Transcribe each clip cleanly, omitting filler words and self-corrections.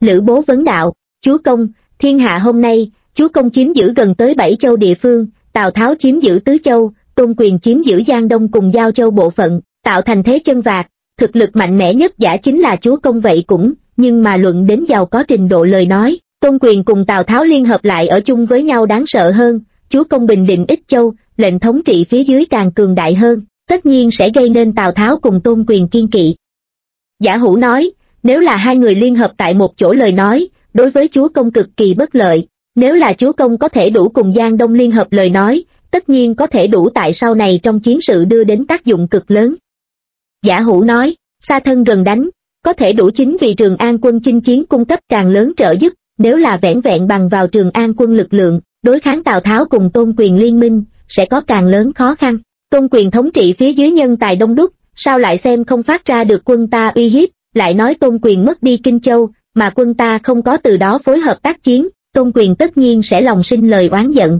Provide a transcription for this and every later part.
Lữ Bố vấn đạo, chúa công, thiên hạ hôm nay, chúa công chiếm giữ gần tới 7 châu địa phương, Tào Tháo chiếm giữ tứ châu, Tôn Quyền chiếm giữ Giang Đông cùng Giao Châu bộ phận, tạo thành thế chân vạc, thực lực mạnh mẽ nhất giả chính là chúa công vậy cũng, nhưng mà luận đến giàu có trình độ lời nói, Tôn Quyền cùng Tào Tháo liên hợp lại ở chung với nhau đáng sợ hơn, chúa công bình định Ích Châu, lệnh thống trị phía dưới càng cường đại hơn, tất nhiên sẽ gây nên Tào Tháo cùng Tôn Quyền kiên kỵ. Giả Hữu nói, nếu là hai người liên hợp tại một chỗ lời nói, đối với chúa công cực kỳ bất lợi, nếu là chúa công có thể đủ cùng Giang Đông liên hợp lời nói, tất nhiên có thể đủ tại sau này trong chiến sự đưa đến tác dụng cực lớn. Giả Hữu nói, xa thân gần đánh, có thể đủ chính vì Trường An quân chinh chiến cung cấp càng lớn trợ giúp, nếu là vẻn vẹn bằng vào Trường An quân lực lượng, đối kháng Tào Tháo cùng Tôn Quyền liên minh, sẽ có càng lớn khó khăn. Tôn Quyền thống trị phía dưới nhân tài đông đúc, sao lại xem không phát ra được quân ta uy hiếp, lại nói Tôn Quyền mất đi Kinh Châu, mà quân ta không có từ đó phối hợp tác chiến, Tôn Quyền tất nhiên sẽ lòng sinh lời oán giận.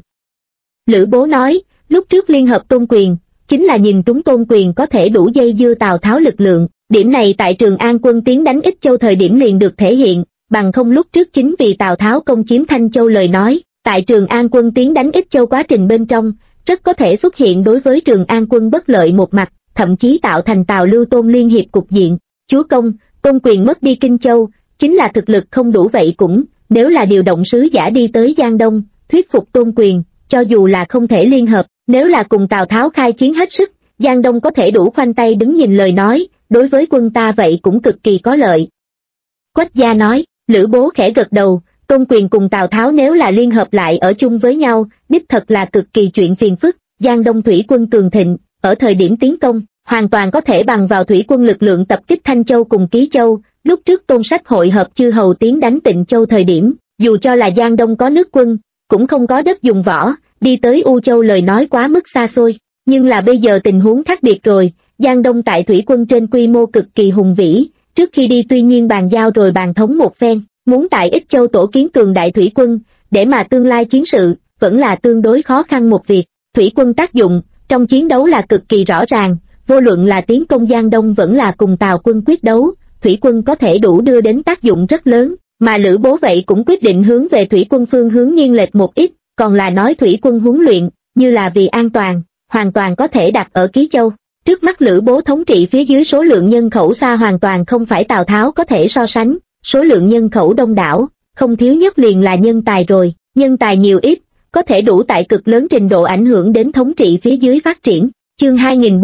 Lữ Bố nói, lúc trước liên hợp Tôn Quyền, chính là nhìn trúng Tôn Quyền có thể đủ dây dưa Tào Tháo lực lượng, điểm này tại Trường An quân tiến đánh Ích Châu thời điểm liền được thể hiện, bằng không lúc trước chính vì Tào Tháo công chiếm Thanh Châu lời nói, tại Trường An quân tiến đánh Ích Châu quá trình bên trong, rất có thể xuất hiện đối với Trường An quân bất lợi một mặt, thậm chí tạo thành Tào Lưu Tôn liên hiệp cục diện. Chúa công, Tôn Quyền mất đi Kinh Châu, chính là thực lực không đủ vậy cũng, nếu là điều động sứ giả đi tới Giang Đông, thuyết phục Tôn Quyền, cho dù là không thể liên hợp, nếu là cùng Tào Tháo khai chiến hết sức, Giang Đông có thể đủ khoanh tay đứng nhìn lời nói, đối với quân ta vậy cũng cực kỳ có lợi. Quách Gia nói, Lữ Bố khẽ gật đầu, Tôn Quyền cùng Tào Tháo nếu là liên hợp lại ở chung với nhau, đích thật là cực kỳ chuyện phiền phức, Giang Đông thủy quân cường thịnh, ở thời điểm tiến công, hoàn toàn có thể bằng vào thủy quân lực lượng tập kích Thanh Châu cùng Ký Châu, lúc trước Tôn Sách hội hợp chư hầu tiến đánh Tịnh Châu thời điểm, dù cho là Giang Đông có nước quân, cũng không có đất dùng võ, đi tới U Châu lời nói quá mức xa xôi, nhưng là bây giờ tình huống khác biệt rồi, Giang Đông tại thủy quân trên quy mô cực kỳ hùng vĩ, trước khi đi tuy nhiên bàn giao rồi bàn thống một phen, muốn tại Ích Châu tổ kiến cường đại thủy quân, để mà tương lai chiến sự, vẫn là tương đối khó khăn một việc, thủy quân tác dụng, trong chiến đấu là cực kỳ rõ ràng, vô luận là tiến công Giang Đông vẫn là cùng Tào quân quyết đấu, thủy quân có thể đủ đưa đến tác dụng rất lớn, mà Lữ Bố vậy cũng quyết định hướng về thủy quân phương hướng nghiêng lệch một ít, còn là nói thủy quân huấn luyện, như là vì an toàn, hoàn toàn có thể đặt ở Ký Châu. Trước mắt Lữ Bố thống trị phía dưới số lượng nhân khẩu xa hoàn toàn không phải Tào Tháo có thể so sánh, số lượng nhân khẩu đông đảo, không thiếu nhất liền là nhân tài rồi, nhân tài nhiều ít, có thể đủ tại cực lớn trình độ ảnh hưởng đến thống trị phía dưới phát triển. Chương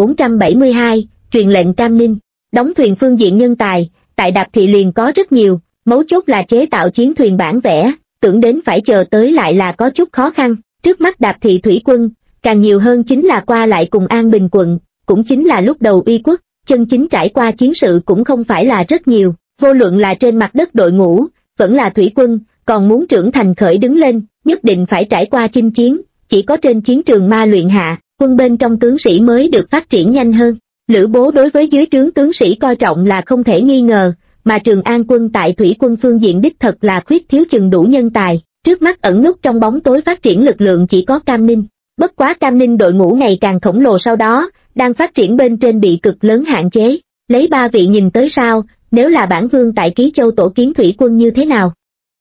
2472, truyền lệnh Cam Ninh, đóng thuyền phương diện nhân tài, tại Đạp Thị liền có rất nhiều, mấu chốt là chế tạo chiến thuyền bản vẽ, tưởng đến phải chờ tới lại là có chút khó khăn, trước mắt Đạp Thị thủy quân, càng nhiều hơn chính là qua lại cùng An Bình quận, cũng chính là lúc đầu uy quốc, chân chính trải qua chiến sự cũng không phải là rất nhiều, vô luận là trên mặt đất đội ngũ, vẫn là thủy quân, còn muốn trưởng thành khởi đứng lên, nhất định phải trải qua chinh chiến, chỉ có trên chiến trường ma luyện hạ, quân bên trong tướng sĩ mới được phát triển nhanh hơn. Lữ Bố đối với dưới trướng tướng sĩ coi trọng là không thể nghi ngờ, mà Trường An quân tại thủy quân phương diện đích thật là khuyết thiếu chừng đủ nhân tài, trước mắt ẩn nút trong bóng tối phát triển lực lượng chỉ có Cam Ninh. Bất quá Cam Ninh đội ngũ ngày càng khổng lồ sau đó, đang phát triển bên trên bị cực lớn hạn chế, lấy 3 vị nhìn tới sao, nếu là bản vương tại Ký Châu tổ kiến thủy quân như thế nào?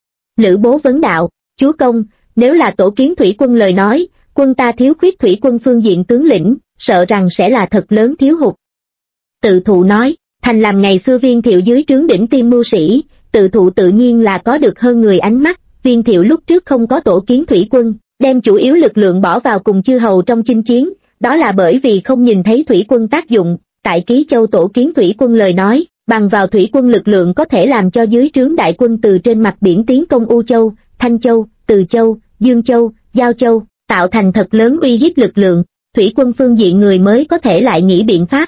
Lữ Bố vấn đạo, chúa công, nếu là tổ kiến thủy quân lời nói, quân ta thiếu khuyết thủy quân phương diện tướng lĩnh, sợ rằng sẽ là thật lớn thiếu hụt. Tự thụ nói, thành làm ngày xưa Viên Thiệu dưới trướng đỉnh tiêm mưu sĩ, tự thụ tự nhiên là có được hơn người ánh mắt, Viên Thiệu lúc trước không có tổ kiến thủy quân, đem chủ yếu lực lượng bỏ vào cùng chư hầu trong chinh chiến, đó là bởi vì không nhìn thấy thủy quân tác dụng, tại Ký Châu tổ kiến thủy quân lời nói, bằng vào thủy quân lực lượng có thể làm cho dưới trướng đại quân từ trên mặt biển tiến công U Châu, Thanh Châu, Từ Châu, Dương Châu, Giao Châu, tạo thành thật lớn uy hiếp lực lượng, thủy quân phương diện người mới có thể lại nghĩ biện pháp.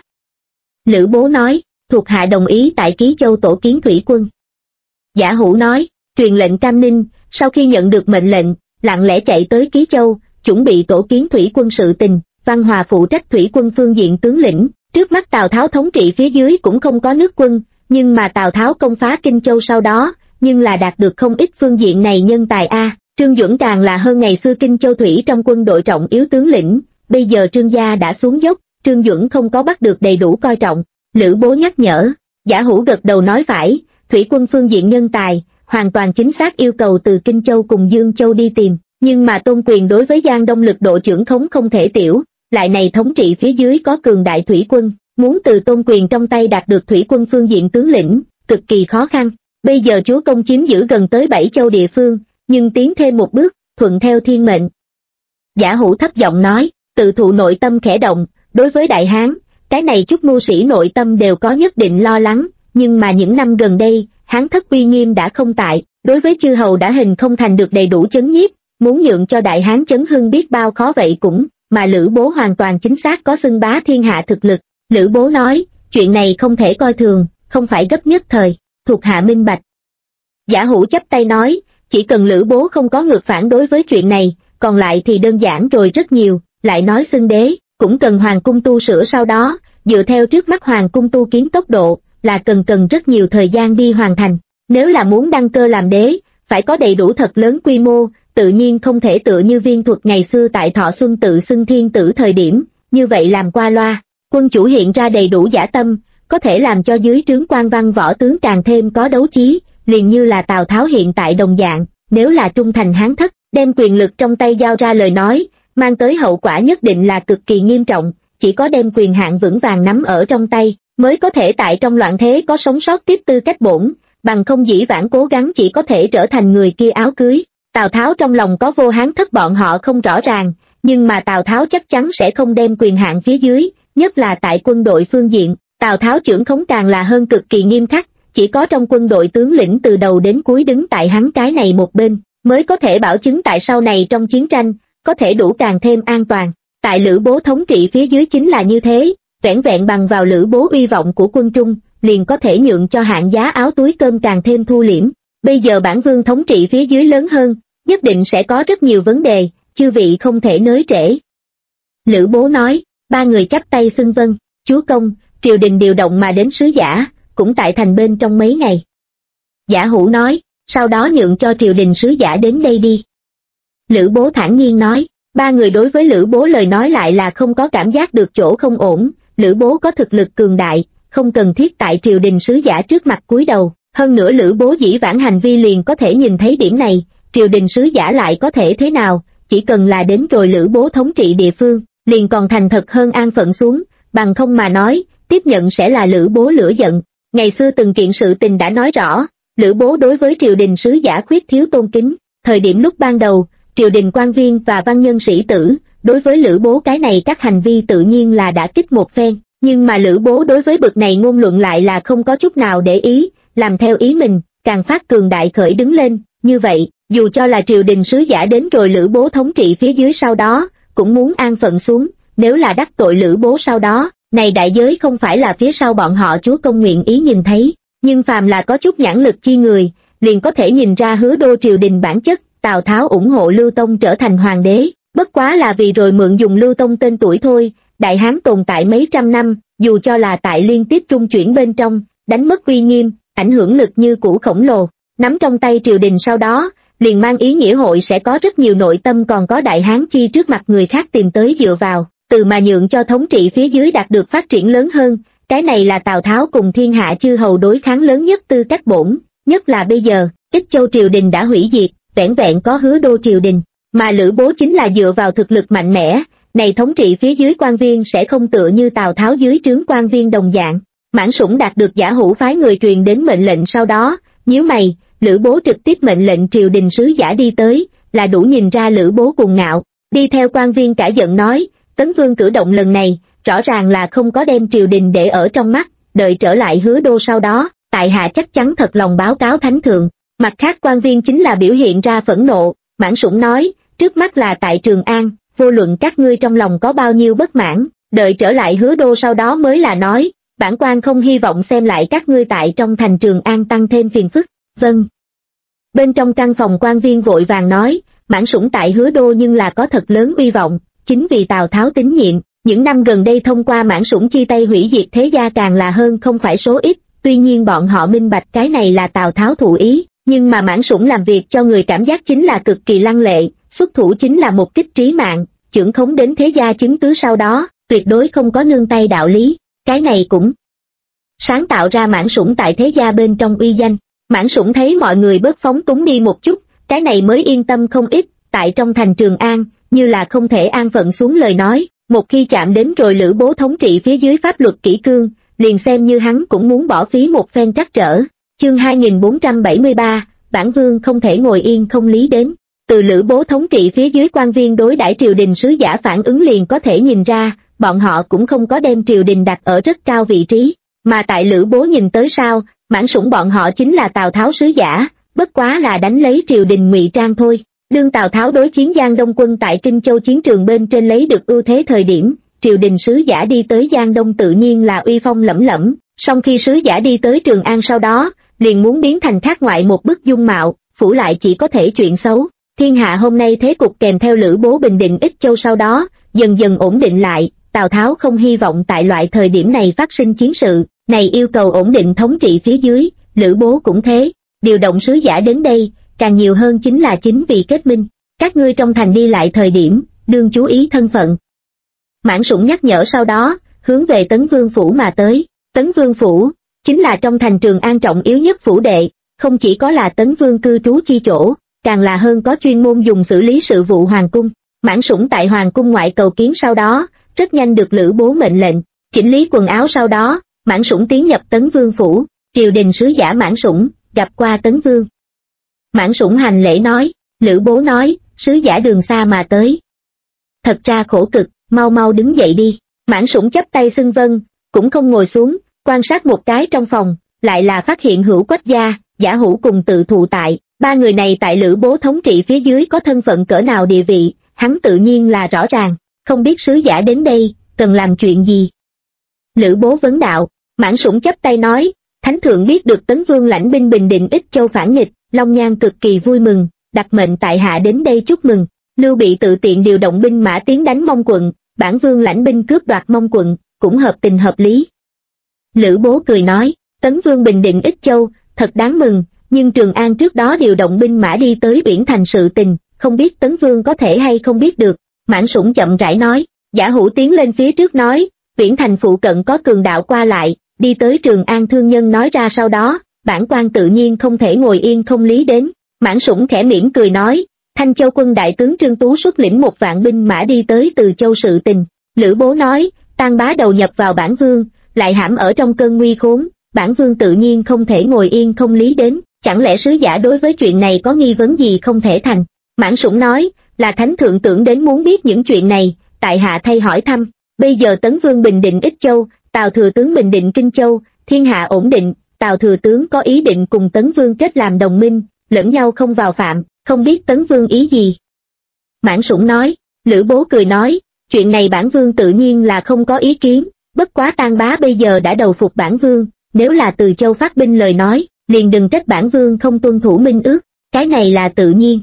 Lữ Bố nói, thuộc hạ đồng ý tại Ký Châu tổ kiến thủy quân. Giả Hữu nói, truyền lệnh Cam Ninh, sau khi nhận được mệnh lệnh, lặng lẽ chạy tới Ký Châu, chuẩn bị tổ kiến thủy quân sự tình, Văn Hòa phụ trách thủy quân phương diện tướng lĩnh, trước mắt Tào Tháo thống trị phía dưới cũng không có nước quân, nhưng mà Tào Tháo công phá Kinh Châu sau đó, nhưng là đạt được không ít phương diện này nhân tài a. Trương Duẩn càng là hơn ngày xưa Kinh Châu thủy trong quân đội trọng yếu tướng lĩnh, bây giờ Trương gia đã xuống dốc, Trương Duẩn không có bắt được đầy đủ coi trọng. Lữ Bố nhắc nhở, Giả Hữu gật đầu nói phải, thủy quân phương diện nhân tài, hoàn toàn chính xác yêu cầu từ Kinh Châu cùng Dương Châu đi tìm, nhưng mà Tôn Quyền đối với Giang Đông lực độ trưởng khống không thể tiểu, lại này thống trị phía dưới có cường đại thủy quân, muốn từ Tôn Quyền trong tay đạt được thủy quân phương diện tướng lĩnh, cực kỳ khó khăn. Bây giờ chúa công chiếm giữ gần tới 7 châu địa phương, nhưng tiến thêm một bước, thuận theo thiên mệnh. Giả Hủ thấp giọng nói, tự thụ nội tâm khẽ động, đối với Đại Hán, cái này chút mưu sĩ nội tâm đều có nhất định lo lắng, nhưng mà những năm gần đây, Hán thất uy nghiêm đã không tại, đối với chư hầu đã hình không thành được đầy đủ chấn nhiếp, muốn nhượng cho Đại Hán chấn hưng biết bao khó vậy cũng, mà Lữ Bố hoàn toàn chính xác có xưng bá thiên hạ thực lực. Lữ Bố nói, chuyện này không thể coi thường, không phải gấp nhất thời, thuộc hạ minh bạch. Giả Hủ chắp tay nói, chỉ cần Lữ Bố không có ngược phản đối với chuyện này, còn lại thì đơn giản rồi rất nhiều, lại nói xưng đế, cũng cần hoàng cung tu sửa sau đó, dựa theo trước mắt hoàng cung tu kiến tốc độ, là cần rất nhiều thời gian đi hoàn thành. Nếu là muốn đăng cơ làm đế, phải có đầy đủ thật lớn quy mô, tự nhiên không thể tựa như Viên Thuật ngày xưa tại Thọ Xuân tự xưng thiên tử thời điểm, như vậy làm qua loa. Quân chủ hiện ra đầy đủ dã tâm, có thể làm cho dưới trướng quan văn võ tướng càng thêm có đấu chí, liền như là Tào Tháo hiện tại đồng dạng, nếu là trung thành Hán thất, đem quyền lực trong tay giao ra lời nói, mang tới hậu quả nhất định là cực kỳ nghiêm trọng, chỉ có đem quyền hạn vững vàng nắm ở trong tay, mới có thể tại trong loạn thế có sống sót tiếp tư cách bổn, bằng không dĩ vãng cố gắng chỉ có thể trở thành người kia áo cưới. Tào Tháo trong lòng có vô Hán thất bọn họ không rõ ràng, nhưng mà Tào Tháo chắc chắn sẽ không đem quyền hạn phía dưới, nhất là tại quân đội phương diện, Tào Tháo trưởng khống càng là hơn cực kỳ nghiêm khắc, chỉ có trong quân đội tướng lĩnh từ đầu đến cuối đứng tại hắn cái này một bên, mới có thể bảo chứng tại sau này trong chiến tranh, có thể đủ càng thêm an toàn. Tại Lữ Bố thống trị phía dưới chính là như thế, vẻn vẹn bằng vào Lữ Bố uy vọng của quân Trung, liền có thể nhượng cho hạng giá áo túi cơm càng thêm thu liễm. Bây giờ bản vương thống trị phía dưới lớn hơn, nhất định sẽ có rất nhiều vấn đề, chư vị không thể nới trễ. Lữ Bố nói, ba người chắp tay xưng vâng, chúa công, triều đình điều động mà đến sứ giả, cũng tại thành bên trong mấy ngày. Giả Hủ nói, sau đó nhượng cho triều đình sứ giả đến đây đi. Lữ Bố thản nhiên nói, ba người đối với Lữ Bố lời nói lại là không có cảm giác được chỗ không ổn, Lữ Bố có thực lực cường đại, không cần thiết tại triều đình sứ giả trước mặt cúi đầu, hơn nữa Lữ Bố dĩ vãng hành vi liền có thể nhìn thấy điểm này, triều đình sứ giả lại có thể thế nào, chỉ cần là đến rồi Lữ Bố thống trị địa phương, liền còn thành thật hơn an phận xuống, bằng không mà nói, tiếp nhận sẽ là Lữ Bố lửa giận. Ngày xưa từng kiện sự tình đã nói rõ, Lữ Bố đối với triều đình sứ giả khuyết thiếu tôn kính, thời điểm lúc ban đầu, triều đình quan viên và văn nhân sĩ tử, đối với Lữ Bố cái này các hành vi tự nhiên là đã kích một phen, nhưng mà Lữ Bố đối với bực này ngôn luận lại là không có chút nào để ý, làm theo ý mình, càng phát cường đại khởi đứng lên, như vậy, dù cho là triều đình sứ giả đến rồi Lữ Bố thống trị phía dưới sau đó, cũng muốn an phận xuống, nếu là đắc tội Lữ Bố sau đó, này đại giới không phải là phía sau bọn họ chúa công nguyện ý nhìn thấy, nhưng phàm là có chút nhãn lực chi người, liền có thể nhìn ra Hứa Đô triều đình bản chất, Tào Tháo ủng hộ Lưu Tông trở thành hoàng đế, bất quá là vì rồi mượn dùng Lưu Tông tên tuổi thôi, Đại Hán tồn tại mấy trăm năm, dù cho là tại liên tiếp trung chuyển bên trong, đánh mất uy nghiêm, ảnh hưởng lực như cũ khổng lồ, nắm trong tay triều đình sau đó, liền mang ý nghĩa hội sẽ có rất nhiều nội tâm còn có Đại Hán chi trước mặt người khác tìm tới dựa vào, từ mà nhượng cho thống trị phía dưới đạt được phát triển lớn hơn, cái này là Tào Tháo cùng thiên hạ chư hầu đối kháng lớn nhất tư cách bổn, nhất là bây giờ, Ích Châu triều đình đã hủy diệt, vẻn vẹn có Hứa Đô triều đình, mà Lữ Bố chính là dựa vào thực lực mạnh mẽ, này thống trị phía dưới quan viên sẽ không tựa như Tào Tháo dưới trướng quan viên đồng dạng. Mãn Sủng đạt được Giả Hủ phái người truyền đến mệnh lệnh sau đó, nhíu mày, Lữ Bố trực tiếp mệnh lệnh triều đình sứ giả đi tới, là đủ nhìn ra Lữ Bố cuồng ngạo, đi theo quan viên cả giận nói, Tấn Vương cử động lần này, rõ ràng là không có đem triều đình để ở trong mắt, đợi trở lại Hứa Đô sau đó, tại hạ chắc chắn thật lòng báo cáo thánh thượng. Mặt khác quan viên chính là biểu hiện ra phẫn nộ, Mãn Sủng nói, trước mắt là tại Trường An, vô luận các ngươi trong lòng có bao nhiêu bất mãn, đợi trở lại Hứa Đô sau đó mới là nói, bản quan không hy vọng xem lại các ngươi tại trong thành Trường An tăng thêm phiền phức. Vâng. Bên trong căn phòng quan viên vội vàng nói, Mãn Sủng tại Hứa Đô nhưng là có thật lớn uy vọng, chính vì Tào Tháo tín nhiệm, những năm gần đây thông qua Mãn Sủng chi tay hủy diệt thế gia càng là hơn không phải số ít, tuy nhiên bọn họ minh bạch cái này là Tào Tháo thụ ý, nhưng mà Mãn Sủng làm việc cho người cảm giác chính là cực kỳ lăng lệ, xuất thủ chính là một kích trí mạng, chưởng khống đến thế gia chứng cứ sau đó, tuyệt đối không có nương tay đạo lý, cái này cũng sáng tạo ra Mãn Sủng tại thế gia bên trong uy danh. Mãn Sủng thấy mọi người bớt phóng túng đi một chút, cái này mới yên tâm không ít. Tại trong thành Trường An, như là không thể an phận xuống lời nói, một khi chạm đến rồi Lữ Bố thống trị phía dưới pháp luật kỷ cương, liền xem như hắn cũng muốn bỏ phí một phen trắc trở. Chương 2473, bản vương không thể ngồi yên không lý đến. Từ Lữ Bố thống trị phía dưới quan viên đối đãi triều đình sứ giả phản ứng liền có thể nhìn ra, bọn họ cũng không có đem triều đình đặt ở rất cao vị trí, mà tại Lữ Bố nhìn tới sao, Mãn Sủng bọn họ chính là Tào Tháo sứ giả, bất quá là đánh lấy triều đình ngụy trang thôi. Đương Tào Tháo đối chiến Giang Đông quân tại Kinh Châu chiến trường bên trên lấy được ưu thế thời điểm, triều đình sứ giả đi tới Giang Đông tự nhiên là uy phong lẫm lẫm, song khi sứ giả đi tới Trường An sau đó, liền muốn biến thành khác ngoại một bức dung mạo, phủ lại chỉ có thể chuyện xấu. Thiên hạ hôm nay thế cục kèm theo Lữ Bố bình định Ích Châu sau đó, dần dần ổn định lại, Tào Tháo không hy vọng tại loại thời điểm này phát sinh chiến sự, này yêu cầu ổn định thống trị phía dưới, Lữ Bố cũng thế, điều động sứ giả đến đây, càng nhiều hơn chính là chính vì kết minh, các ngươi trong thành đi lại thời điểm, đương chú ý thân phận. Mãn Sủng nhắc nhở sau đó, hướng về Tấn Vương Phủ mà tới. Tấn Vương Phủ, chính là trong thành Trường An trọng yếu nhất phủ đệ, không chỉ có là Tấn Vương cư trú chi chỗ, càng là hơn có chuyên môn dùng xử lý sự vụ hoàng cung. Mãn Sủng tại hoàng cung ngoại cầu kiến sau đó, rất nhanh được Lữ Bố mệnh lệnh, chỉnh lý quần áo sau đó, Mãn Sủng tiến nhập Tấn Vương Phủ, triều đình sứ giả Mãn Sủng, gặp qua Tấn Vương. Mãn Sủng hành lễ nói, Lữ Bố nói, sứ giả đường xa mà tới. Thật ra khổ cực, mau mau đứng dậy đi. Mãn Sủng chắp tay xưng vâng, cũng không ngồi xuống, quan sát một cái trong phòng, lại là phát hiện Hữu Quách gia, Giả Hữu cùng Tự Thụ tại, ba người này tại Lữ Bố thống trị phía dưới có thân phận cỡ nào địa vị, hắn tự nhiên là rõ ràng, không biết sứ giả đến đây, cần làm chuyện gì. Lữ Bố vấn đạo, Mãn Sủng chắp tay nói, Thánh thượng biết được Tấn Vương lãnh binh bình định Ích Châu phản nghịch, Long Nhan cực kỳ vui mừng, đặt mệnh tại hạ đến đây chúc mừng. Lưu Bị tự tiện điều động binh mã tiến đánh Mông quận, bản vương lãnh binh cướp đoạt Mông quận, cũng hợp tình hợp lý. Lữ Bố cười nói, Tấn Vương bình định Ích Châu, thật đáng mừng, nhưng Trường An trước đó điều động binh mã đi tới Uyển Thành sự tình, không biết Tấn Vương có thể hay không biết được. Mãn Sủng chậm rãi nói, Giả Hữu tiến lên phía trước nói, Uyển Thành phụ cận có cường đạo qua lại, đi tới Trường An thương nhân nói ra sau đó, bản quan tự nhiên không thể ngồi yên không lý đến. Mãn Sủng khẽ mỉm cười nói, Thanh Châu quân đại tướng Trương Tú xuất lĩnh 1.000 binh mã đi tới Từ Châu sự tình. Lữ Bố nói, Tang bá đầu nhập vào bản vương, lại hãm ở trong cơn nguy khốn, bản vương tự nhiên không thể ngồi yên không lý đến, chẳng lẽ sứ giả đối với chuyện này có nghi vấn gì không thể thành. Mãn Sủng nói, là Thánh thượng tưởng đến muốn biết những chuyện này, tại hạ thay hỏi thăm. Bây giờ Tấn Vương bình định Ích Châu, Tào thừa tướng bình định Kinh Châu, thiên hạ ổn định, Tào thừa tướng có ý định cùng Tấn Vương kết làm đồng minh, lẫn nhau không vào phạm, không biết Tấn Vương ý gì. Mãn Sủng nói, Lữ Bố cười nói, chuyện này bản vương tự nhiên là không có ý kiến, bất quá Tang bá bây giờ đã đầu phục bản vương, nếu là Từ Châu phát binh lời nói, liền đừng trách bản vương không tuân thủ minh ước, cái này là tự nhiên.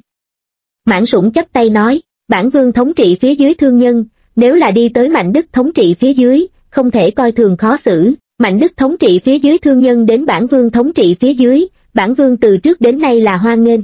Mãn Sủng chắp tay nói, bản vương thống trị phía dưới thương nhân, nếu là đi tới Mạnh Đức thống trị phía dưới, không thể coi thường khó xử. Mạnh Đức thống trị phía dưới thương nhân đến bản vương thống trị phía dưới, bản vương từ trước đến nay là hoan nghênh.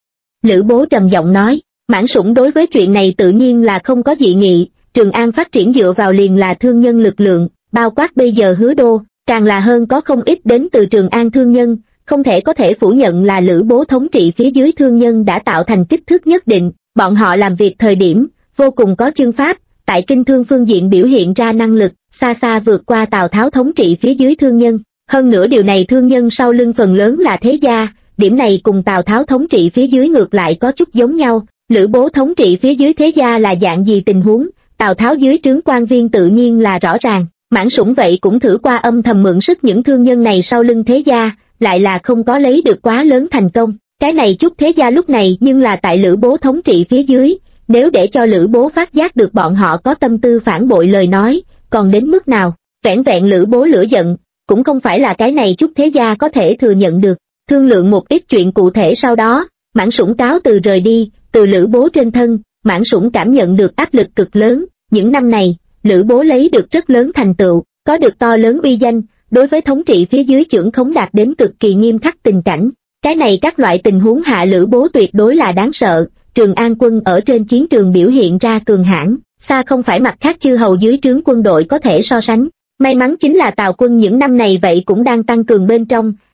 Lữ Bố trầm giọng nói, Mãn Sủng đối với chuyện này tự nhiên là không có dị nghị, Trường An phát triển dựa vào liền là thương nhân lực lượng, bao quát bây giờ Hứa Đô, càng là hơn có không ít đến từ Trường An thương nhân, không thể có thể phủ nhận là Lữ Bố thống trị phía dưới thương nhân đã tạo thành kích thước nhất định, bọn họ làm việc thời điểm, vô cùng có chương pháp, tại kinh thương phương diện biểu hiện ra năng lực, xa xa vượt qua Tào Tháo thống trị phía dưới thương nhân. Hơn nữa điều này thương nhân sau lưng phần lớn là thế gia, điểm này cùng Tào Tháo thống trị phía dưới ngược lại có chút giống nhau. Lữ Bố thống trị phía dưới thế gia là dạng gì tình huống, Tào Tháo dưới trướng quan viên tự nhiên là rõ ràng. Mãn Sủng vậy cũng thử qua âm thầm mượn sức những thương nhân này sau lưng thế gia, lại là không có lấy được quá lớn thành công. Cái này chút thế gia lúc này nhưng là tại Lữ Bố thống trị phía dưới, nếu để cho Lữ Bố phát giác được bọn họ có tâm tư phản bội lời nói, còn đến mức nào, vẻn vẹn Lữ Bố lửa giận, cũng không phải là cái này chút thế gia có thể thừa nhận được. Thương lượng một ít chuyện cụ thể sau đó, Mãn Sủng cáo từ rời đi. Từ Lữ Bố trên thân, Mãn Sủng cảm nhận được áp lực cực lớn, những năm này, Lữ Bố lấy được rất lớn thành tựu, có được to lớn uy danh, đối với thống trị phía dưới chưởng khống đạt đến cực kỳ nghiêm khắc tình cảnh. Cái này các loại tình huống hạ Lữ Bố tuyệt đối là đáng sợ, Trường An quân ở trên chiến trường biểu hiện ra cường hãn, xa không phải mặt khác chư hầu dưới trướng quân đội có thể so sánh. May mắn chính là Tào quân những năm này vậy cũng đang tăng cường bên trong,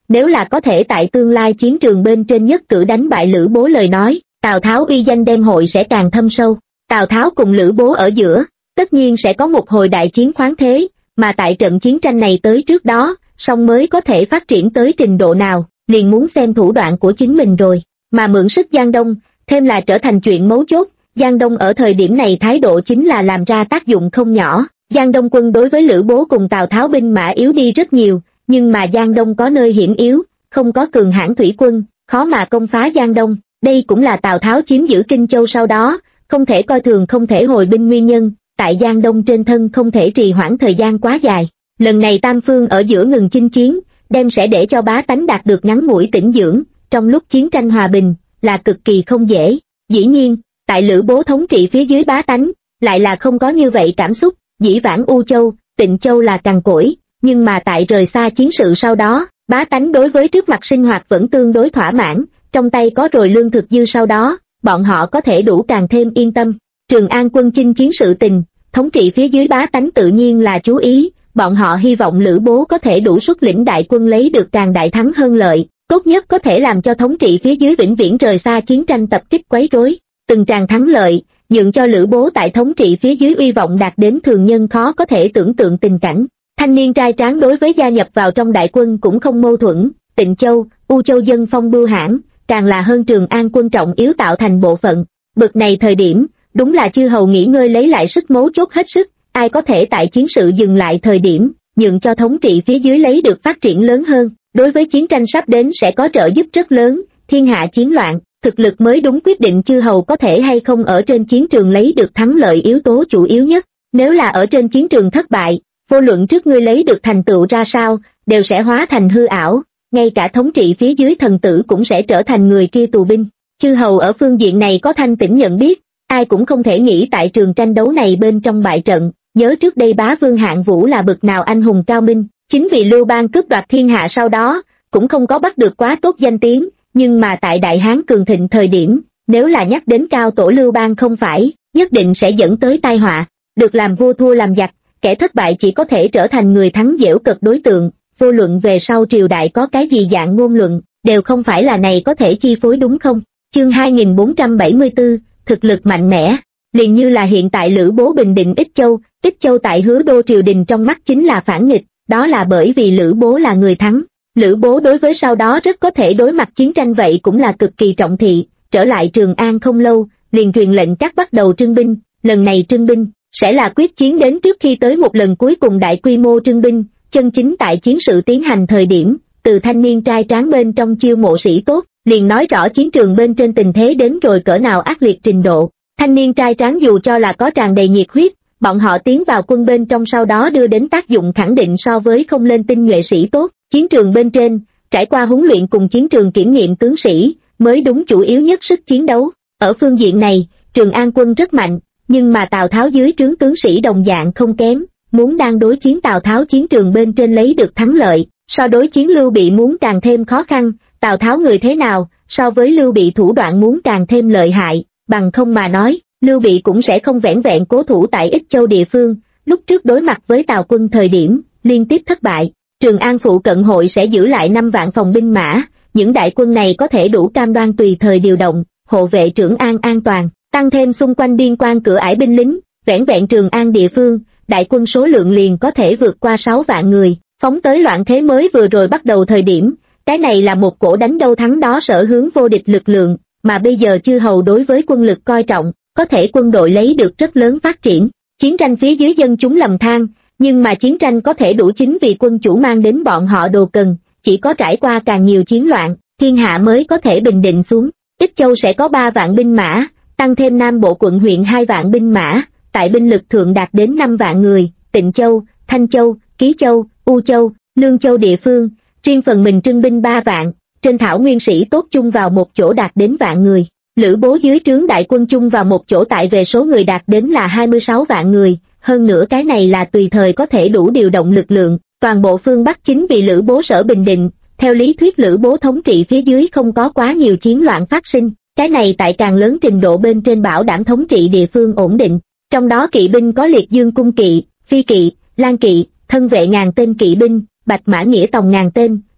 nếu là có thể tại tương lai chiến trường bên trên nhất cử đánh bại Lữ Bố lời nói, Tào Tháo uy danh đem hội sẽ càng thâm sâu. Tào Tháo cùng Lữ Bố ở giữa, tất nhiên sẽ có một hồi đại chiến khoáng thế, mà tại trận chiến tranh này tới trước đó, song mới có thể phát triển tới trình độ nào, liền muốn xem thủ đoạn của chính mình rồi. Mà mượn sức Giang Đông, thêm là trở thành chuyện mấu chốt, Giang Đông ở thời điểm này thái độ chính là làm ra tác dụng không nhỏ. Giang Đông quân đối với Lữ Bố cùng Tào Tháo binh mã yếu đi rất nhiều, nhưng mà Giang Đông có nơi hiểm yếu, không có cường hãn thủy quân, khó mà công phá Giang Đông. Đây cũng là Tào Tháo chiếm giữ Kinh Châu sau đó, không thể coi thường không thể hồi binh nguyên nhân, tại Giang Đông trên thân không thể trì hoãn thời gian quá dài. Lần này tam phương ở giữa ngừng chinh chiến, đem sẽ để cho bá tánh đạt được ngắn ngủi tĩnh dưỡng, trong lúc chiến tranh hòa bình, là cực kỳ không dễ. Dĩ nhiên, tại Lữ Bố thống trị phía dưới bá tánh, lại là không có như vậy cảm xúc, dĩ vãng U Châu, Tịnh Châu là cằn cỗi, nhưng mà tại rời xa chiến sự sau đó, bá tánh đối với trước mặt sinh hoạt vẫn tương đối thỏa mãn, trong tay có rồi lương thực dư sau đó, bọn họ có thể đủ càng thêm yên tâm. Trường An quân chinh chiến sự tình, thống trị phía dưới bá tánh tự nhiên là chú ý, bọn họ hy vọng Lữ Bố có thể đủ xuất lĩnh đại quân lấy được càng đại thắng hơn lợi, tốt nhất có thể làm cho thống trị phía dưới vĩnh viễn rời xa chiến tranh tập kích quấy rối. Từng tràng thắng lợi, nhượng cho Lữ Bố tại thống trị phía dưới uy vọng đạt đến thường nhân khó có thể tưởng tượng tình cảnh. Thanh niên trai tráng đối với gia nhập vào trong đại quân cũng không mâu thuẫn, Tịnh Châu, U Châu dân phong bưu hãn, càng là hơn Trường An quân trọng yếu tạo thành bộ phận. Bực này thời điểm, đúng là chư hầu nghỉ ngơi lấy lại sức mấu chốt hết sức, ai có thể tại chiến sự dừng lại thời điểm, nhượng cho thống trị phía dưới lấy được phát triển lớn hơn, đối với chiến tranh sắp đến sẽ có trợ giúp rất lớn. Thiên hạ chiến loạn, thực lực mới đúng quyết định chư hầu có thể hay không ở trên chiến trường lấy được thắng lợi yếu tố chủ yếu nhất. Nếu là ở trên chiến trường thất bại, vô luận trước ngươi lấy được thành tựu ra sao, đều sẽ hóa thành hư ảo, ngay cả thống trị phía dưới thần tử cũng sẽ trở thành người kia tù binh. Chư hầu ở phương diện này có thanh tĩnh nhận biết, ai cũng không thể nghĩ tại trường tranh đấu này bên trong bại trận. Nhớ trước đây bá vương Hạng Vũ là bực nào anh hùng cao minh, chính vì Lưu Bang cướp đoạt thiên hạ sau đó, cũng không có bắt được quá tốt danh tiếng, nhưng mà tại Đại Hán cường thịnh thời điểm, nếu là nhắc đến cao tổ Lưu Bang không phải, nhất định sẽ dẫn tới tai họa. Được làm vua thua làm giặc, kẻ thất bại chỉ có thể trở thành người thắng giễu cợt đối tượng, vô luận về sau triều đại có cái gì dạng ngôn luận, đều không phải là này có thể chi phối đúng không? Chương 2474, thực lực mạnh mẽ, liền như là hiện tại Lữ Bố bình định Ích Châu tại Hứa Đô triều đình trong mắt chính là phản nghịch, đó là bởi vì Lữ Bố là người thắng. Lữ Bố đối với sau đó rất có thể đối mặt chiến tranh vậy cũng là cực kỳ trọng thị, trở lại Trường An không lâu, liền truyền lệnh các bắt đầu trưng binh, lần này trưng binh, sẽ là quyết chiến đến trước khi tới một lần cuối cùng đại quy mô trưng binh, chân chính tại chiến sự tiến hành thời điểm, từ thanh niên trai tráng bên trong chiêu mộ sĩ tốt, liền nói rõ chiến trường bên trên tình thế đến rồi cỡ nào ác liệt trình độ. Thanh niên trai tráng dù cho là có tràn đầy nhiệt huyết, bọn họ tiến vào quân bên trong sau đó đưa đến tác dụng khẳng định so với không lên tinh nhuệ sĩ tốt. Chiến trường bên trên, trải qua huấn luyện cùng chiến trường kiểm nghiệm tướng sĩ, mới đúng chủ yếu nhất sức chiến đấu. Ở phương diện này, Trường An quân rất mạnh, nhưng mà Tào Tháo dưới trướng tướng sĩ đồng dạng không kém, muốn đang đối chiến Tào Tháo chiến trường bên trên lấy được thắng lợi, so đối chiến Lưu Bị muốn càng thêm khó khăn. Tào Tháo người thế nào, so với Lưu Bị thủ đoạn muốn càng thêm lợi hại, bằng không mà nói, Lưu Bị cũng sẽ không vẻn vẹn cố thủ tại Ích Châu địa phương, lúc trước đối mặt với Tào quân thời điểm, liên tiếp thất bại. Trường An phụ cận hội sẽ giữ lại 5 vạn phòng binh mã, những đại quân này có thể đủ cam đoan tùy thời điều động, hộ vệ Trường An an toàn, tăng thêm xung quanh biên quan cửa ải binh lính, vẻn vẹn Trường An địa phương, đại quân số lượng liền có thể vượt qua 6 vạn người, phóng tới loạn thế mới vừa rồi bắt đầu thời điểm, cái này là một cổ đánh đâu thắng đó sở hướng vô địch lực lượng, mà bây giờ chư hầu đối với quân lực coi trọng, có thể quân đội lấy được rất lớn phát triển. Chiến tranh phía dưới dân chúng lầm than, nhưng mà chiến tranh có thể đủ chính vì quân chủ mang đến bọn họ đồ cần, chỉ có trải qua càng nhiều chiến loạn, thiên hạ mới có thể bình định xuống. Ích Châu sẽ có 3 vạn binh mã, tăng thêm Nam Bộ quận huyện 2 vạn binh mã, tại binh lực thượng đạt đến 5 vạn người. Tịnh Châu, Thanh Châu, Ký Châu, U Châu, Lương Châu địa phương, riêng phần mình trưng binh 3 vạn, trên thảo nguyên sĩ tốt chung vào một chỗ đạt đến vạn người. Lữ Bố dưới trướng đại quân chung vào một chỗ tại về số người đạt đến là 26 vạn người, hơn nữa cái này là tùy thời có thể đủ điều động lực lượng. Toàn bộ phương Bắc chính vì Lữ Bố sở bình định, theo lý thuyết Lữ Bố thống trị phía dưới không có quá nhiều chiến loạn phát sinh, cái này tại càng lớn trình độ bên trên bảo đảm thống trị địa phương ổn định. Trong đó kỵ binh có Liệt Dương cung kỵ, Phi kỵ, Lan kỵ, thân vệ ngàn tên kỵ binh, Bạch Mã Nghĩa Tòng ngàn tên,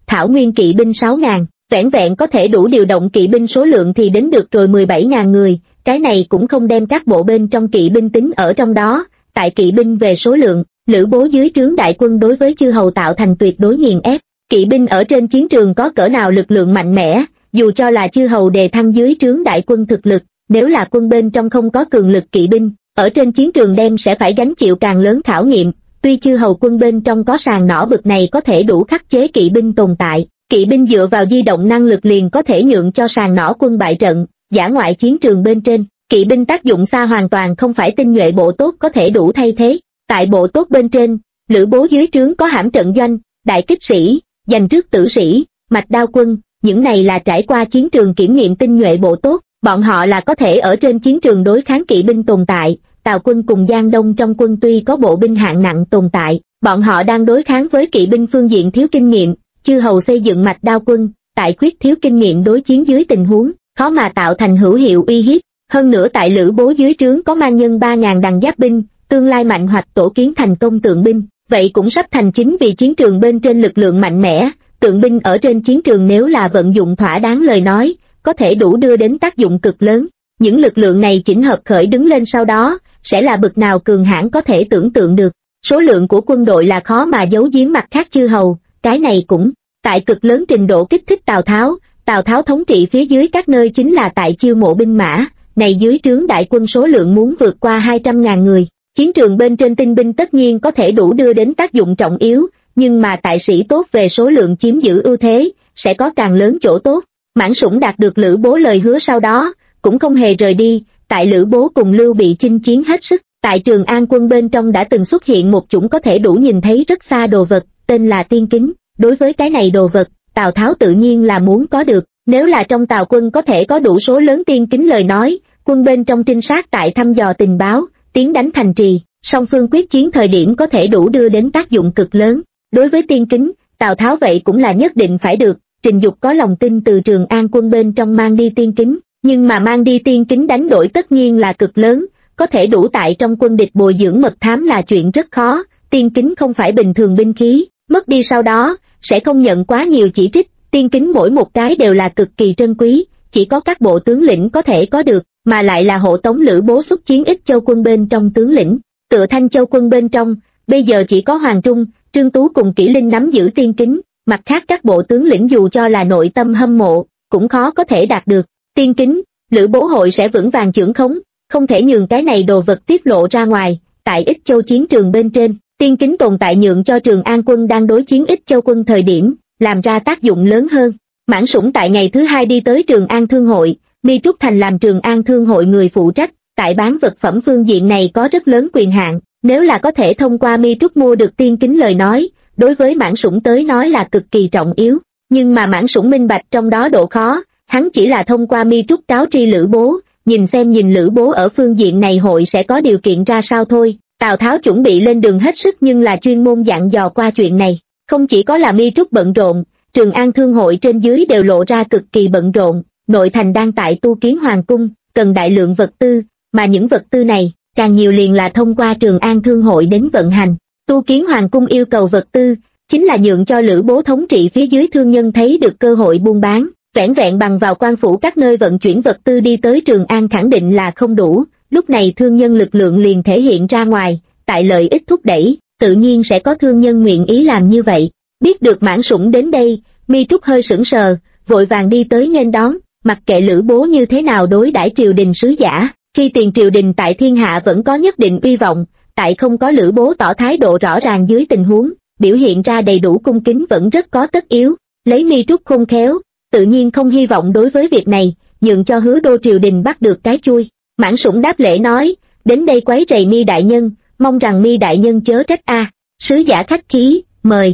thảo nguyên kỵ binh 6.000, vẻn vẹn có thể đủ điều động kỵ binh số lượng thì đến được rồi 17.000 người, cái này cũng không đem các bộ bên trong kỵ binh tính ở trong đó. Tại kỵ binh về số lượng, Lữ Bố dưới trướng đại quân đối với chư hầu tạo thành tuyệt đối nghiền ép. Kỵ binh ở trên chiến trường có cỡ nào lực lượng mạnh mẽ, dù cho là chư hầu đề thăng dưới trướng đại quân thực lực, nếu là quân bên trong không có cường lực kỵ binh, ở trên chiến trường đem sẽ phải gánh chịu càng lớn khảo nghiệm. Tuy chư hầu quân bên trong có sàng nỏ bực này có thể đủ khắc chế kỵ binh tồn tại, kỵ binh dựa vào di động năng lực liền có thể nhượng cho sàng nỏ quân bại trận, dã ngoại chiến trường bên trên, kỵ binh tác dụng xa hoàn toàn không phải tinh nhuệ bộ tốt có thể đủ thay thế. Tại bộ tốt bên trên, Lữ Bố dưới trướng có hãm trận doanh, đại kích sĩ, giành trước tử sĩ, mạch đao quân, những này là trải qua chiến trường kiểm nghiệm tinh nhuệ bộ tốt, bọn họ là có thể ở trên chiến trường đối kháng kỵ binh tồn tại. Tào quân cùng Giang Đông trong quân tuy có bộ binh hạng nặng tồn tại, bọn họ đang đối kháng với kỵ binh phương diện thiếu kinh nghiệm, chư hầu xây dựng mạch đao quân, tại khuyết thiếu kinh nghiệm đối chiến dưới tình huống, khó mà tạo thành hữu hiệu uy hiếp. Hơn nữa tại Lữ Bố dưới trướng có mang nhân 3.000 đằng giáp binh, tương lai mạnh hoạch tổ kiến thành công tượng binh, vậy cũng sắp thành chính vì chiến trường bên trên lực lượng mạnh mẽ. Tượng binh ở trên chiến trường nếu là vận dụng thỏa đáng lời nói, có thể đủ đưa đến tác dụng cực lớn. Những lực lượng này chỉnh hợp khởi đứng lên sau đó, sẽ là bực nào cường hãn có thể tưởng tượng được. Số lượng của quân đội là khó mà giấu giếm mặt khác chư hầu, cái này cũng tại cực lớn trình độ kích thích Tào Tháo. Tào Tháo thống trị phía dưới các nơi chính là tại chiêu mộ binh mã, này dưới trướng đại quân số lượng muốn vượt qua 200.000 người. Chiến trường bên trên tinh binh tất nhiên có thể đủ đưa đến tác dụng trọng yếu, nhưng mà tại sĩ tốt về số lượng chiếm giữ ưu thế, sẽ có càng lớn chỗ tốt. Mãn Sủng đạt được Lữ Bố lời hứa sau đó, cũng không hề rời đi. Tại Lữ Bố cùng Lưu Bị chinh chiến hết sức, tại Trường An quân bên trong đã từng xuất hiện một chủng có thể đủ nhìn thấy rất xa đồ vật, tên là tiên kính. Đối với cái này đồ vật, Tào Tháo tự nhiên là muốn có được. Nếu là trong Tào quân có thể có đủ số lớn tiên kính lời nói, quân bên trong trinh sát tại thăm dò tình báo, tiến đánh thành trì, song phương quyết chiến thời điểm có thể đủ đưa đến tác dụng cực lớn. Đối với tiên kính, Tào Tháo vậy cũng là nhất định phải được. Trình Dục có lòng tin từ Trường An quân bên trong mang đi tiên kính, nhưng mà mang đi tiên kính đánh đổi tất nhiên là cực lớn, có thể đủ tại trong quân địch bồi dưỡng mật thám là chuyện rất khó. Tiên kính không phải bình thường binh khí, mất đi sau đó, sẽ không nhận quá nhiều chỉ trích. Tiên kính mỗi một cái đều là cực kỳ trân quý, chỉ có các bộ tướng lĩnh có thể có được, mà lại là hộ tống Lữ Bố xuất chiến Ích Châu quân bên trong tướng lĩnh. Tựa Thanh Châu quân bên trong, bây giờ chỉ có Hoàng Trung, Trương Tú cùng Kỷ Linh nắm giữ tiên kính, mặt khác các bộ tướng lĩnh dù cho là nội tâm hâm mộ, cũng khó có thể đạt được. Tiên kính, Lữ Bố hội sẽ vững vàng chưởng khống, không thể nhường cái này đồ vật tiết lộ ra ngoài. Tại Ích Châu chiến trường bên trên, tiên kính tồn tại nhượng cho Trường An quân đang đối chiến Ích Châu quân thời điểm, làm ra tác dụng lớn hơn. Mãn Sủng tại ngày thứ hai đi tới Trường An Thương hội, Mi Trúc Thành làm Trường An Thương hội người phụ trách, tại bán vật phẩm phương diện này có rất lớn quyền hạn. Nếu là có thể thông qua Mi Trúc mua được tiên kính lời nói, đối với Mãn Sủng tới nói là cực kỳ trọng yếu. Nhưng mà Mãn Sủng minh bạch trong đó độ khó, hắn chỉ là thông qua Mi Trúc cáo tri Lữ Bố, nhìn Lữ Bố ở phương diện này hội sẽ có điều kiện ra sao thôi. Tào Tháo chuẩn bị lên đường hết sức nhưng là chuyên môn dặn dò qua chuyện này. Không chỉ có là Mi Trúc bận rộn, Trường An Thương hội trên dưới đều lộ ra cực kỳ bận rộn. Nội thành đang tại tu kiến hoàng cung, cần đại lượng vật tư, mà những vật tư này, càng nhiều liền là thông qua Trường An Thương hội đến vận hành. Tu kiến hoàng cung yêu cầu vật tư, chính là nhượng cho Lữ Bố thống trị phía dưới thương nhân thấy được cơ hội buôn bán. Vẻn vẹn bằng vào quan phủ các nơi vận chuyển vật tư đi tới Trường An khẳng định là không đủ, lúc này thương nhân lực lượng liền thể hiện ra ngoài, tại lợi ích thúc đẩy, tự nhiên sẽ có thương nhân nguyện ý làm như vậy. Biết được Mãn Sủng đến đây, Mi Trúc hơi sững sờ, vội vàng đi tới nghênh đón, mặc kệ Lữ Bố như thế nào đối đãi triều đình sứ giả, khi tiền triều đình tại thiên hạ vẫn có nhất định uy vọng, tại không có Lữ Bố tỏ thái độ rõ ràng dưới tình huống, biểu hiện ra đầy đủ cung kính vẫn rất có tất yếu. Lấy Mi Trúc khôn khéo, tự nhiên không hy vọng đối với việc này, nhượng cho Hứa Đô triều đình bắt được cái chui. Mãn Sủng đáp lễ nói, đến đây quấy rầy Mi đại nhân, mong rằng Mi đại nhân chớ trách a. Sứ giả khách khí, mời.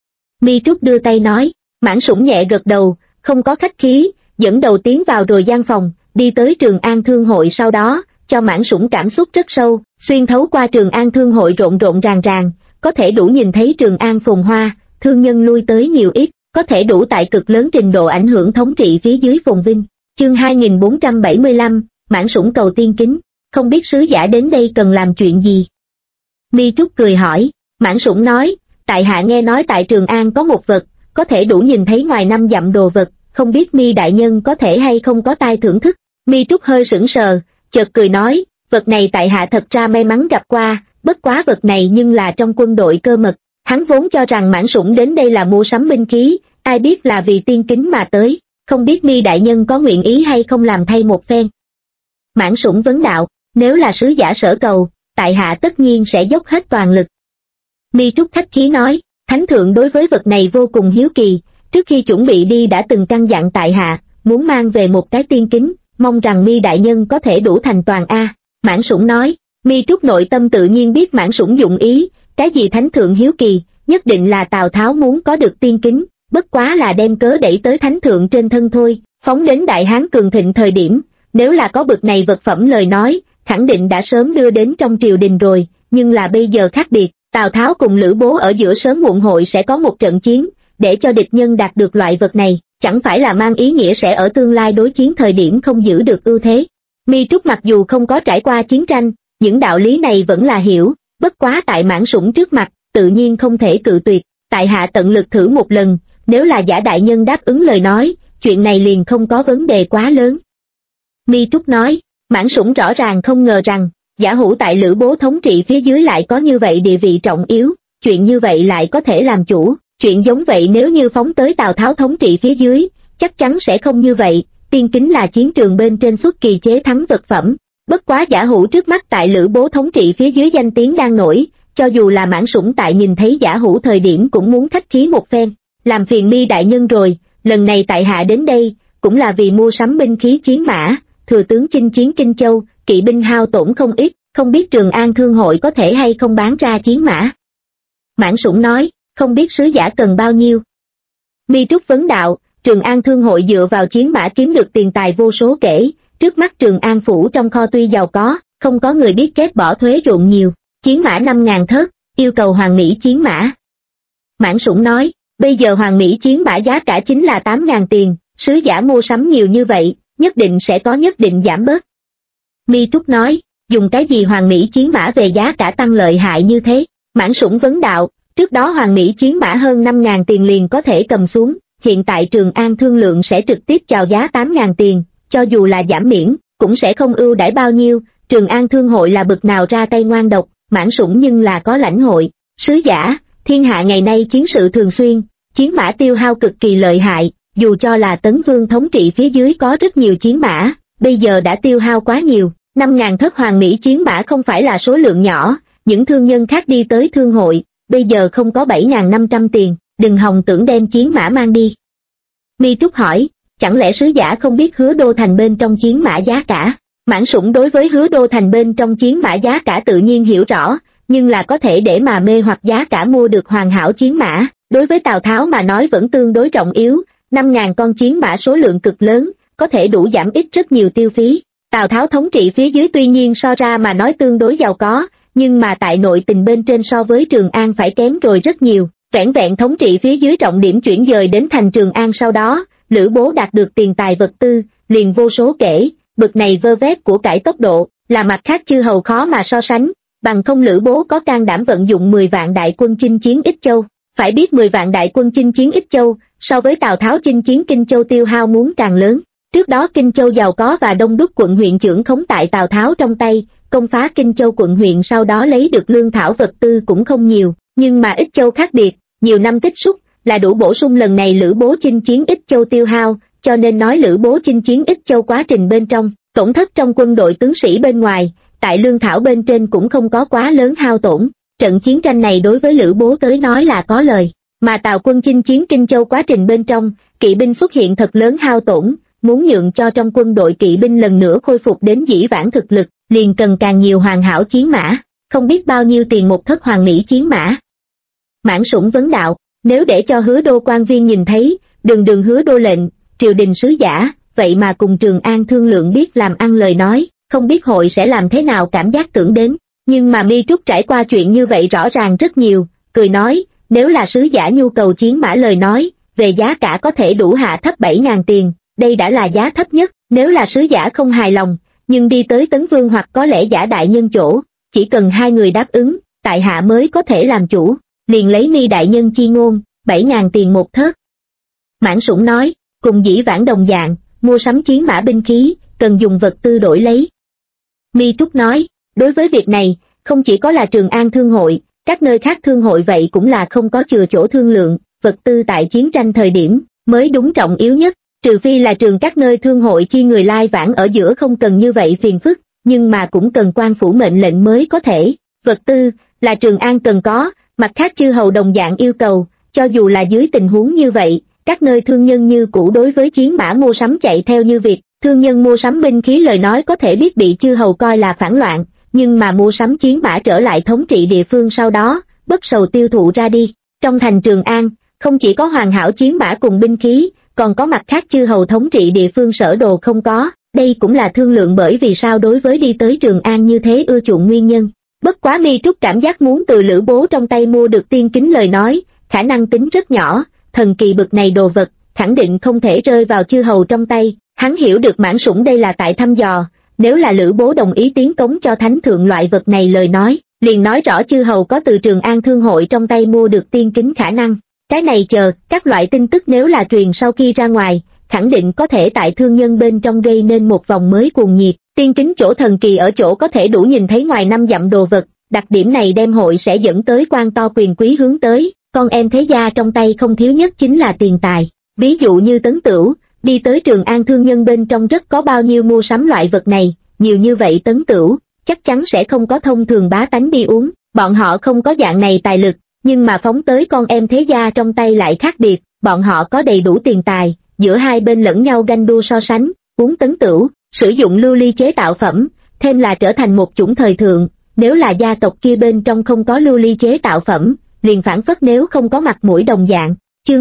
Mi Trúc đưa tay nói, Mãn Sủng nhẹ gật đầu, không có khách khí, dẫn đầu tiến vào rồi gian phòng, đi tới Trường An Thương hội sau đó, cho Mãn Sủng cảm xúc rất sâu, xuyên thấu qua Trường An Thương hội rộn rộn ràng ràng, có thể đủ nhìn thấy Trường An phồn hoa, thương nhân lui tới nhiều ít, có thể đủ tại cực lớn trình độ ảnh hưởng thống trị phía dưới phồn vinh. Chương 2475, Mãn Sủng cầu tiên kính, không biết sứ giả đến đây cần làm chuyện gì? Mi Trúc cười hỏi. Mãn Sủng nói, tại hạ nghe nói tại Trường An có một vật, có thể đủ nhìn thấy ngoài 5 dặm đồ vật, không biết Mi đại nhân có thể hay không có tai thưởng thức. Mi Trúc hơi sững sờ, chợt cười nói, vật này tại hạ thật ra may mắn gặp qua, bất quá vật này nhưng là trong quân đội cơ mật. Hắn vốn cho rằng Mãn Sủng đến đây là mua sắm binh khí, ai biết là vì tiên kính mà tới, không biết Mi đại nhân có nguyện ý hay không làm thay một phen. Mãn Sủng vấn đạo, nếu là sứ giả sở cầu, tại hạ tất nhiên sẽ dốc hết toàn lực. Mi Trúc khách khí nói, thánh thượng đối với vật này vô cùng hiếu kỳ, trước khi chuẩn bị đi đã từng căn dặn tại hạ, muốn mang về một cái tiên kính, mong rằng Mi đại nhân có thể đủ thành toàn a. Mãn Sủng nói, Mi Trúc nội tâm tự nhiên biết Mãn Sủng dụng ý, cái gì thánh thượng hiếu kỳ, nhất định là Tào Tháo muốn có được tiên kính, bất quá là đem cớ đẩy tới thánh thượng trên thân thôi, phóng đến Đại Hán cường thịnh thời điểm, nếu là có bực này vật phẩm lời nói, khẳng định đã sớm đưa đến trong triều đình rồi, nhưng là bây giờ khác biệt, Tào Tháo cùng Lữ Bố ở giữa sớm muộn hội sẽ có một trận chiến, để cho địch nhân đạt được loại vật này, chẳng phải là mang ý nghĩa sẽ ở tương lai đối chiến thời điểm không giữ được ưu thế. Mi Trúc mặc dù không có trải qua chiến tranh, những đạo lý này vẫn là hiểu, bất quá tại Mãn Sủng trước mặt, tự nhiên không thể cự tuyệt, tại hạ tận lực thử một lần, nếu là giả đại nhân đáp ứng lời nói, chuyện này liền không có vấn đề quá lớn. Mi Trúc nói, Mãn Sủng rõ ràng không ngờ rằng, giả hữu tại Lữ Bố thống trị phía dưới lại có như vậy địa vị trọng yếu, chuyện như vậy lại có thể làm chủ, chuyện giống vậy nếu như phóng tới Tào Tháo thống trị phía dưới, chắc chắn sẽ không như vậy, tiên kính là chiến trường bên trên xuất kỳ chế thắng vật phẩm, bất quá giả hữu trước mắt tại Lữ Bố thống trị phía dưới danh tiếng đang nổi, cho dù là Mãn Sủng tại nhìn thấy giả hữu thời điểm cũng muốn khách khí một phen, làm phiền Mi đại nhân rồi, lần này tại hạ đến đây, cũng là vì mua sắm binh khí chiến mã, thừa tướng chinh chiến Kinh Châu, kỵ binh hao tổn không ít, không biết Trường An Thương hội có thể hay không bán ra chiến mã. Mãn Sủng nói, không biết sứ giả cần bao nhiêu. Mi Trúc vấn đạo, Trường An Thương hội dựa vào chiến mã kiếm được tiền tài vô số kể, trước mắt Trường An phủ trong kho tuy giàu có, không có người biết kết bỏ thuế ruộng nhiều, chiến mã 5.000 thớt, yêu cầu hoàng mỹ chiến mã. Mãn Sủng nói, bây giờ hoàng mỹ chiến mã giá cả chính là 8.000 tiền, sứ giả mua sắm nhiều như vậy, nhất định sẽ có nhất định giảm bớt. Mi Trúc nói, dùng cái gì hoàng mỹ chiến mã về giá cả tăng lợi hại như thế? Mãn Sủng vấn đạo, trước đó hoàng mỹ chiến mã hơn 5.000 tiền liền có thể cầm xuống, hiện tại Trường An thương lượng sẽ trực tiếp chào giá 8.000 tiền, cho dù là giảm miễn, cũng sẽ không ưu đãi bao nhiêu, Trường An thương hội là bực nào ra tay ngoan độc, Mãn Sủng nhưng là có lãnh hội, sứ giả, thiên hạ ngày nay chiến sự thường xuyên, chiến mã tiêu hao cực kỳ lợi hại, dù cho là Tấn Vương thống trị phía dưới có rất nhiều chiến mã, bây giờ đã tiêu hao quá nhiều, 5.000 thất hoàng mỹ chiến mã không phải là số lượng nhỏ, những thương nhân khác đi tới thương hội, bây giờ không có 7.500 tiền, đừng hòng tưởng đem chiến mã mang đi. Mi Trúc hỏi, chẳng lẽ sứ giả không biết Hứa Đô thành bên trong chiến mã giá cả? Mãn Sủng đối với Hứa Đô thành bên trong chiến mã giá cả tự nhiên hiểu rõ, nhưng là có thể để mà mê hoặc giá cả mua được hoàn hảo chiến mã, đối với Tào Tháo mà nói vẫn tương đối trọng yếu, 5.000 con chiến mã số lượng cực lớn, có thể đủ giảm ít rất nhiều tiêu phí. Tào Tháo thống trị phía dưới tuy nhiên so ra mà nói tương đối giàu có, nhưng mà tại nội tình bên trên so với Trường An phải kém rồi rất nhiều, vẻn vẹn thống trị phía dưới trọng điểm chuyển dời đến thành Trường An sau đó, Lữ Bố đạt được tiền tài vật tư, liền vô số kể, bực này vơ vét của cải tốc độ, là mặt khác chư hầu khó mà so sánh, bằng không Lữ Bố có can đảm vận dụng 10 vạn đại quân chinh chiến Ích Châu, phải biết 10 vạn đại quân chinh chiến Ích Châu, so với Tào Tháo chinh chiến Kinh Châu tiêu hao muốn càng lớn. Trước đó Kinh Châu giàu có và đông đúc quận huyện trưởng khống tại Tào Tháo trong tay, công phá Kinh Châu quận huyện sau đó lấy được lương thảo vật tư cũng không nhiều, nhưng mà Ích Châu khác biệt, nhiều năm tích xúc, là đủ bổ sung lần này Lữ Bố chinh chiến Ích Châu tiêu hao, cho nên nói Lữ Bố chinh chiến Ích Châu quá trình bên trong, tổn thất trong quân đội tướng sĩ bên ngoài, tại lương thảo bên trên cũng không có quá lớn hao tổn. Trận chiến tranh này đối với Lữ Bố tới nói là có lời, mà Tào quân chinh chiến Kinh Châu quá trình bên trong, kỵ binh xuất hiện thật lớn hao tổn, muốn nhượng cho trong quân đội kỵ binh lần nữa khôi phục đến dĩ vãng thực lực, liền cần càng nhiều hoàn hảo chiến mã, không biết bao nhiêu tiền một thất hoàng mỹ chiến mã. Mãn Sủng vấn đạo, nếu để cho Hứa Đô quan viên nhìn thấy, đường Hứa Đô lệnh, triều đình sứ giả, vậy mà cùng Trường An thương lượng biết làm ăn lời nói, không biết hội sẽ làm thế nào cảm giác tưởng đến. Nhưng mà Mi Trúc trải qua chuyện như vậy rõ ràng rất nhiều, cười nói, nếu là sứ giả nhu cầu chiến mã lời nói, về giá cả có thể đủ hạ thấp 7.000 tiền, đây đã là giá thấp nhất, nếu là sứ giả không hài lòng, nhưng đi tới Tấn Vương hoặc có lẽ giả đại nhân chỗ, chỉ cần hai người đáp ứng, tại hạ mới có thể làm chủ, liền lấy Mi đại nhân chi ngôn, 7.000 tiền một thớt, Mãn Sủng nói, cùng dĩ vãng đồng dạng, mua sắm chiến mã binh khí, cần dùng vật tư đổi lấy. Mi Trúc nói, đối với việc này, không chỉ có là Trường An Thương hội, các nơi khác thương hội vậy cũng là không có chừa chỗ thương lượng, vật tư tại chiến tranh thời điểm, mới đúng trọng yếu nhất, trừ phi là trường các nơi thương hội chi người lai vãng ở giữa không cần như vậy phiền phức, nhưng mà cũng cần quan phủ mệnh lệnh mới có thể, vật tư, là Trường An cần có, mặt khác chư hầu đồng dạng yêu cầu, cho dù là dưới tình huống như vậy, các nơi thương nhân như cũ đối với chiến mã mua sắm chạy theo như việc, thương nhân mua sắm binh khí lời nói có thể biết bị chư hầu coi là phản loạn, nhưng mà mua sắm chiến mã trở lại thống trị địa phương sau đó, bất sầu tiêu thụ ra đi. Trong thành Trường An, không chỉ có hoàn hảo chiến mã cùng binh khí, còn có mặt khác chư hầu thống trị địa phương sở đồ không có, đây cũng là thương lượng bởi vì sao đối với đi tới Trường An như thế ưa chuộng nguyên nhân. Bất quá Mi Trúc cảm giác muốn từ Lữ Bố trong tay mua được tiên kính lời nói, khả năng tính rất nhỏ, thần kỳ bực này đồ vật, khẳng định không thể rơi vào chư hầu trong tay, hắn hiểu được Mãn Sủng đây là tại thăm dò, nếu là Lữ Bố đồng ý tiến cống cho thánh thượng loại vật này lời nói, liền nói rõ chư hầu có từ Trường An Thương hội trong tay mua được tiên kính khả năng. Cái này chờ, các loại tin tức nếu là truyền sau khi ra ngoài, khẳng định có thể tại thương nhân bên trong gây nên một vòng mới cuồng nhiệt, tiên kính chỗ thần kỳ ở chỗ có thể đủ nhìn thấy ngoài 5 dặm đồ vật, đặc điểm này đem hội sẽ dẫn tới quan to quyền quý hướng tới, con em thế gia trong tay không thiếu nhất chính là tiền tài, ví dụ như Tấn Tửu, đi tới Trường An thương nhân bên trong rất có bao nhiêu mua sắm loại vật này, nhiều như vậy Tấn Tửu, chắc chắn sẽ không có thông thường bá tánh đi uống, bọn họ không có dạng này tài lực, nhưng mà phóng tới con em thế gia trong tay lại khác biệt, bọn họ có đầy đủ tiền tài, giữa hai bên lẫn nhau ganh đua so sánh, uống Tấn Tửu, sử dụng lưu ly chế tạo phẩm, thêm là trở thành một chủng thời thượng, nếu là gia tộc kia bên trong không có lưu ly chế tạo phẩm, liền phản phất nếu không có mặt mũi đồng dạng. Chương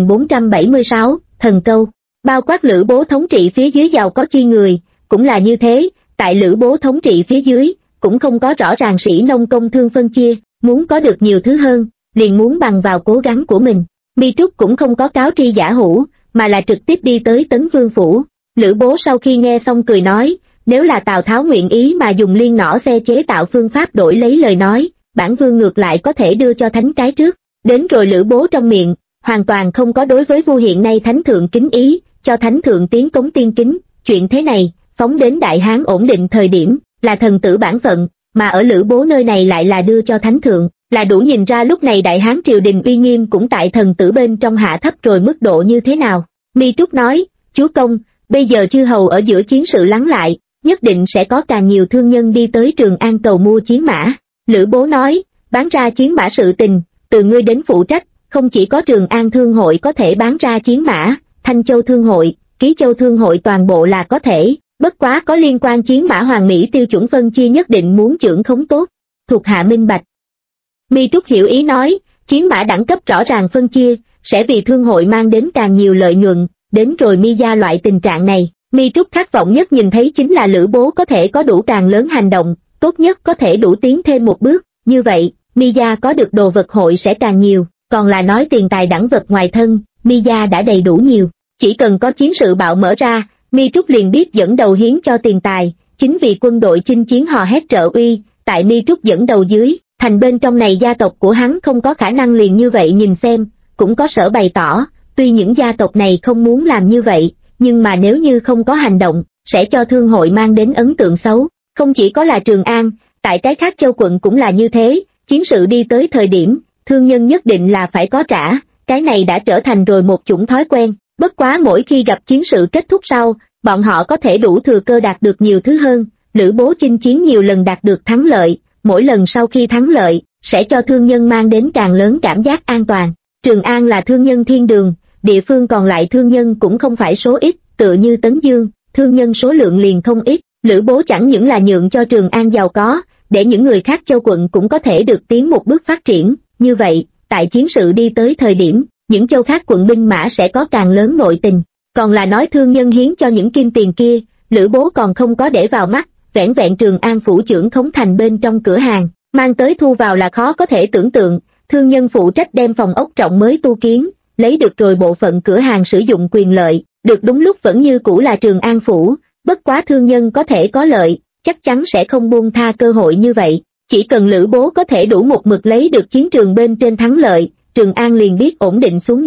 2476, Thần Câu, bao quát Lữ Bố thống trị phía dưới giàu có chi người, cũng là như thế, tại Lữ Bố thống trị phía dưới, cũng không có rõ ràng sĩ nông công thương phân chia, muốn có được nhiều thứ hơn, liền muốn bằng vào cố gắng của mình. Mi Trúc cũng không có cáo tri giả hủ, mà là trực tiếp đi tới Tấn Vương phủ. Lữ Bố sau khi nghe xong cười nói, nếu là Tào Tháo nguyện ý mà dùng liên nỏ xe chế tạo phương pháp đổi lấy lời nói, bản vương ngược lại có thể đưa cho thánh cái trước. Đến rồi Lữ Bố trong miệng, hoàn toàn không có đối với vua hiện nay thánh thượng kính ý, cho thánh thượng tiến cống tiên kính, chuyện thế này, phóng đến Đại Hán ổn định thời điểm, là thần tử bản phận, mà ở Lữ Bố nơi này lại là đưa cho thánh thượng, là đủ nhìn ra lúc này Đại Hán triều đình uy nghiêm cũng tại thần tử bên trong hạ thấp rồi mức độ như thế nào. Mi Trúc nói, chúa công, bây giờ chư hầu ở giữa chiến sự lắng lại, nhất định sẽ có càng nhiều thương nhân đi tới Trường An cầu mua chiến mã. Lữ Bố nói, bán ra chiến mã sự tình, từ ngươi đến phụ trách, không chỉ có Trường An Thương hội có thể bán ra chiến mã, Thanh Châu Thương hội, Ký Châu Thương hội toàn bộ là có thể, bất quá có liên quan chiến mã Hoàng Mỹ tiêu chuẩn phân chia nhất định muốn chưởng khống tốt, thuộc hạ minh bạch. Mi Trúc hiểu ý nói, chiến mã đẳng cấp rõ ràng phân chia, sẽ vì thương hội mang đến càng nhiều lợi nhuận, đến rồi Mi gia loại tình trạng này, Mi Trúc khát vọng nhất nhìn thấy chính là Lữ Bố có thể có đủ càng lớn hành động, tốt nhất có thể đủ tiến thêm một bước, như vậy, Mi gia có được đồ vật hội sẽ càng nhiều, còn là nói tiền tài đẳng vật ngoài thân, Mi gia đã đầy đủ nhiều, chỉ cần có chiến sự bạo mở ra, Mi Trúc liền biết dẫn đầu hiến cho tiền tài, chính vì quân đội chinh chiến hò hét trợ uy, tại Mi Trúc dẫn đầu dưới, thành bên trong này gia tộc của hắn không có khả năng liền như vậy nhìn xem, cũng có sở bày tỏ, tuy những gia tộc này không muốn làm như vậy, nhưng mà nếu như không có hành động, sẽ cho thương hội mang đến ấn tượng xấu, không chỉ có là Trường An, tại cái khác châu quận cũng là như thế, chiến sự đi tới thời điểm, thương nhân nhất định là phải có trả, cái này đã trở thành rồi một chủng thói quen, bất quá mỗi khi gặp chiến sự kết thúc sau, bọn họ có thể đủ thừa cơ đạt được nhiều thứ hơn, Lữ Bố chinh chiến nhiều lần đạt được thắng lợi, mỗi lần sau khi thắng lợi, sẽ cho thương nhân mang đến càng lớn cảm giác an toàn. Trường An là thương nhân thiên đường, địa phương còn lại thương nhân cũng không phải số ít, tựa như Tấn Dương, thương nhân số lượng liền không ít, Lữ Bố chẳng những là nhượng cho Trường An giàu có, để những người khác châu quận cũng có thể được tiến một bước phát triển, như vậy, tại chiến sự đi tới thời điểm, những châu khác quận binh mã sẽ có càng lớn nội tình, còn là nói thương nhân hiến cho những kim tiền kia, Lữ Bố còn không có để vào mắt, vẻn vẹn Trường An phủ trưởng khống thành bên trong cửa hàng, mang tới thu vào là khó có thể tưởng tượng, thương nhân phụ trách đem phòng ốc trọng mới tu kiến, lấy được rồi bộ phận cửa hàng sử dụng quyền lợi, được đúng lúc vẫn như cũ là Trường An phủ, bất quá thương nhân có thể có lợi, chắc chắn sẽ không buông tha cơ hội như vậy, chỉ cần Lữ Bố có thể đủ một mực lấy được chiến trường bên trên thắng lợi, Trường An liền biết ổn định xuống đi,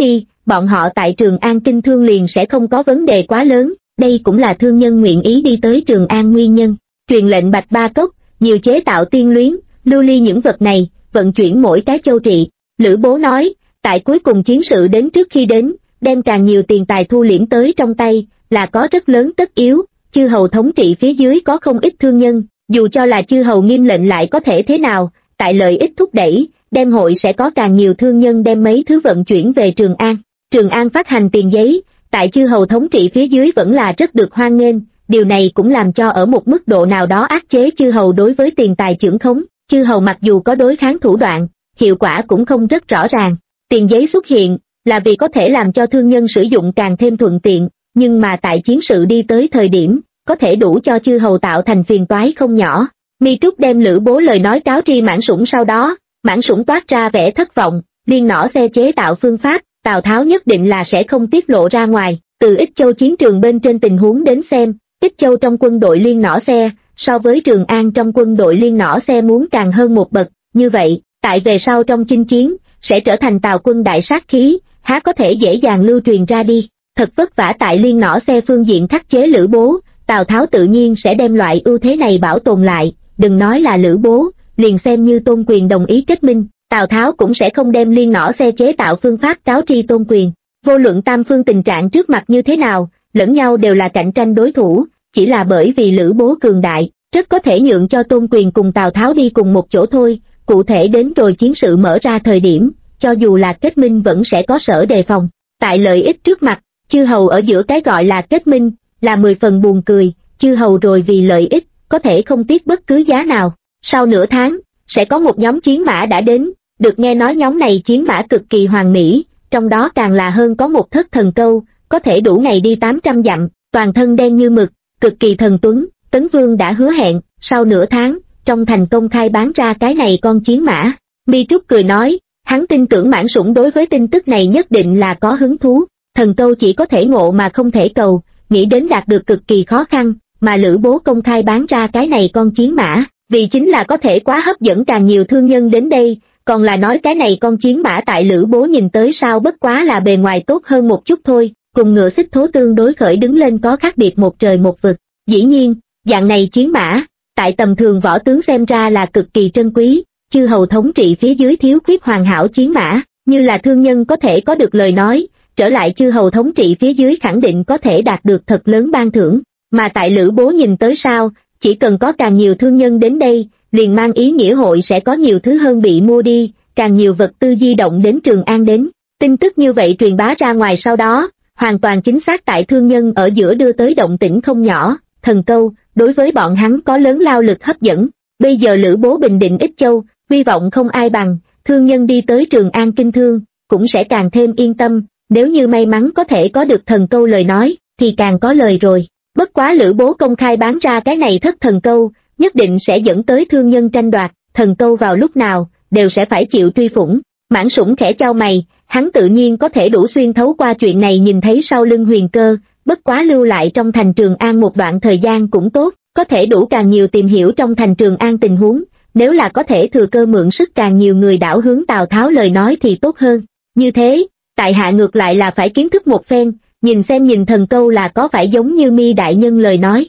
bọn họ tại Trường An kinh thương liền sẽ không có vấn đề quá lớn, đây cũng là thương nhân nguyện ý đi tới Trường An nguyên nhân. Truyền lệnh Bạch Ba Cốc, nhiều chế tạo tiên luyến, lưu ly những vật này, vận chuyển mỗi cái châu trị. Lữ Bố nói, tại cuối cùng chiến sự đến trước khi đến, đem càng nhiều tiền tài thu liễm tới trong tay, là có rất lớn tất yếu. Chư hầu thống trị phía dưới có không ít thương nhân, dù cho là chư hầu nghiêm lệnh lại có thể thế nào, tại lợi ích thúc đẩy, đem hội sẽ có càng nhiều thương nhân đem mấy thứ vận chuyển về Trường An. Trường An phát hành tiền giấy, tại chư hầu thống trị phía dưới vẫn là rất được hoan nghênh, điều này cũng làm cho ở một mức độ nào đó áp chế chư hầu đối với tiền tài chưởng khống. Chư hầu mặc dù có đối kháng thủ đoạn, hiệu quả cũng không rất rõ ràng. Tiền giấy xuất hiện là vì có thể làm cho thương nhân sử dụng càng thêm thuận tiện, nhưng mà tại chiến sự đi tới thời điểm, có thể đủ cho chư hầu tạo thành phiền toái không nhỏ. Mi Trúc đem Lữ Bố lời nói cáo tri Mãn Sủng, sau đó, Mãn Sủng toát ra vẻ thất vọng, liên nỏ xe chế tạo phương pháp, Tào Tháo nhất định là sẽ không tiết lộ ra ngoài. Từ Ích Châu chiến trường bên trên tình huống đến xem, Ích Châu trong quân đội liên nỏ xe, so với Trường An trong quân đội liên nỏ xe muốn càng hơn một bậc, như vậy, tại về sau trong chinh chiến, sẽ trở thành Tào quân đại sát khí, há có thể dễ dàng lưu truyền ra đi. Thật vất vả tại liên nỏ xe phương diện khắc chế Lữ Bố, Tào Tháo tự nhiên sẽ đem loại ưu thế này bảo tồn lại, đừng nói là Lữ Bố, liền xem như Tôn Quyền đồng ý kết minh, Tào Tháo cũng sẽ không đem liên nỏ xe chế tạo phương pháp cáo tri Tôn Quyền. Vô luận tam phương tình trạng trước mặt như thế nào, lẫn nhau đều là cạnh tranh đối thủ, chỉ là bởi vì Lữ Bố cường đại, rất có thể nhượng cho Tôn Quyền cùng Tào Tháo đi cùng một chỗ thôi, cụ thể đến rồi chiến sự mở ra thời điểm, cho dù là kết minh vẫn sẽ có sở đề phòng. Tại lợi ích trước mặt, chư hầu ở giữa cái gọi là kết minh, là 10 phần buồn cười, chư hầu rồi vì lợi ích, có thể không tiếc bất cứ giá nào. Sau nửa tháng, sẽ có một nhóm chiến mã đã đến, được nghe nói nhóm này chiến mã cực kỳ hoàn mỹ, trong đó càng là hơn có một thất thần câu, có thể đủ ngày đi 800 dặm, toàn thân đen như mực, cực kỳ thần tuấn. Tấn Vương đã hứa hẹn, sau nửa tháng, trong thành công khai bán ra cái này con chiến mã. Mi Trúc cười nói, hắn tin tưởng Mãn Sủng đối với tin tức này nhất định là có hứng thú. Thần câu chỉ có thể ngộ mà không thể cầu, nghĩ đến đạt được cực kỳ khó khăn, mà Lữ Bố công khai bán ra cái này con chiến mã, vì chính là có thể quá hấp dẫn càng nhiều thương nhân đến đây, còn là nói cái này con chiến mã tại Lữ Bố nhìn tới sao bất quá là bề ngoài tốt hơn một chút thôi, cùng ngựa xích thố tương đối khởi đứng lên có khác biệt một trời một vực. Dĩ nhiên, dạng này chiến mã, tại tầm thường võ tướng xem ra là cực kỳ trân quý, chư hầu thống trị phía dưới thiếu khuyết hoàn hảo chiến mã, như là thương nhân có thể có được lời nói, trở lại chư hầu thống trị phía dưới khẳng định có thể đạt được thật lớn ban thưởng, mà tại Lữ Bố nhìn tới sao, chỉ cần có càng nhiều thương nhân đến đây, liền mang ý nghĩa hội sẽ có nhiều thứ hơn bị mua đi, càng nhiều vật tư di động đến Trường An đến. Tin tức như vậy truyền bá ra ngoài sau đó, hoàn toàn chính xác tại thương nhân ở giữa đưa tới động tĩnh không nhỏ. Thần câu, đối với bọn hắn có lớn lao lực hấp dẫn. Bây giờ Lữ Bố bình định Ích Châu, hy vọng không ai bằng, thương nhân đi tới Trường An kinh thương, cũng sẽ càng thêm yên tâm, nếu như may mắn có thể có được thần câu lời nói, thì càng có lời rồi. Bất quá Lữ Bố công khai bán ra cái này thất thần câu, nhất định sẽ dẫn tới thương nhân tranh đoạt, thần câu vào lúc nào, đều sẽ phải chịu truy phủng. Mãn Sủng khẽ chau mày, hắn tự nhiên có thể đủ xuyên thấu qua chuyện này nhìn thấy sau lưng Huyền Cơ, bất quá lưu lại trong thành Trường An một đoạn thời gian cũng tốt, có thể đủ càng nhiều tìm hiểu trong thành Trường An tình huống, nếu là có thể thừa cơ mượn sức càng nhiều người đảo hướng Tào Tháo lời nói thì tốt hơn. Như thế, tại hạ ngược lại là phải kiến thức một phen, nhìn xem nhìn thần câu là có phải giống như Mi đại nhân lời nói.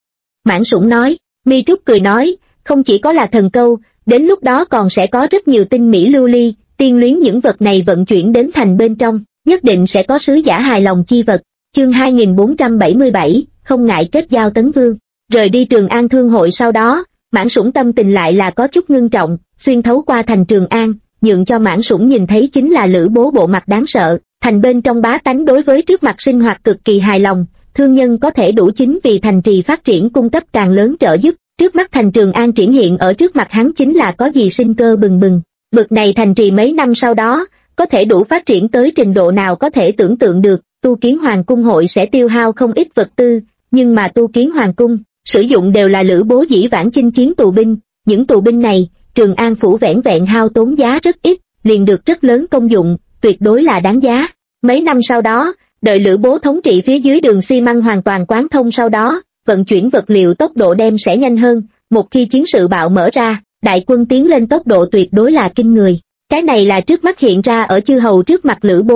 Mãn Sủng nói, Mi Trúc cười nói, không chỉ có là thần câu, đến lúc đó còn sẽ có rất nhiều tinh mỹ lưu ly, tiên luyến những vật này vận chuyển đến thành bên trong, nhất định sẽ có sứ giả hài lòng chi vật. Chương 2477, không ngại kết giao Tấn Vương. Rời đi Trường An thương hội sau đó, Mãn Sủng tâm tình lại là có chút ngưng trọng, xuyên thấu qua thành Trường An, nhượng cho Mãn Sủng nhìn thấy chính là Lữ Bố bộ mặt đáng sợ, thành bên trong bá tánh đối với trước mặt sinh hoạt cực kỳ hài lòng, thương nhân có thể đủ chính vì thành trì phát triển cung cấp càng lớn trợ giúp, trước mắt thành Trường An triển hiện ở trước mặt hắn chính là có gì sinh cơ bừng bừng. Bực này thành trì mấy năm sau đó, có thể đủ phát triển tới trình độ nào có thể tưởng tượng được. Tu kiến hoàng cung hội sẽ tiêu hao không ít vật tư, nhưng mà tu kiến hoàng cung, sử dụng đều là Lữ Bố dĩ vãng chinh chiến tù binh, những tù binh này, Trường An phủ vẻn vẹn hao tốn giá rất ít, liền được rất lớn công dụng, tuyệt đối là đáng giá. Mấy năm sau đó, đợi Lữ Bố thống trị phía dưới đường xi măng hoàn toàn quán thông sau đó, vận chuyển vật liệu tốc độ đem sẽ nhanh hơn, một khi chiến sự bạo mở ra, đại quân tiến lên tốc độ tuyệt đối là kinh người. Cái này là trước mắt hiện ra ở chư hầu trước mặt Lữ Bố,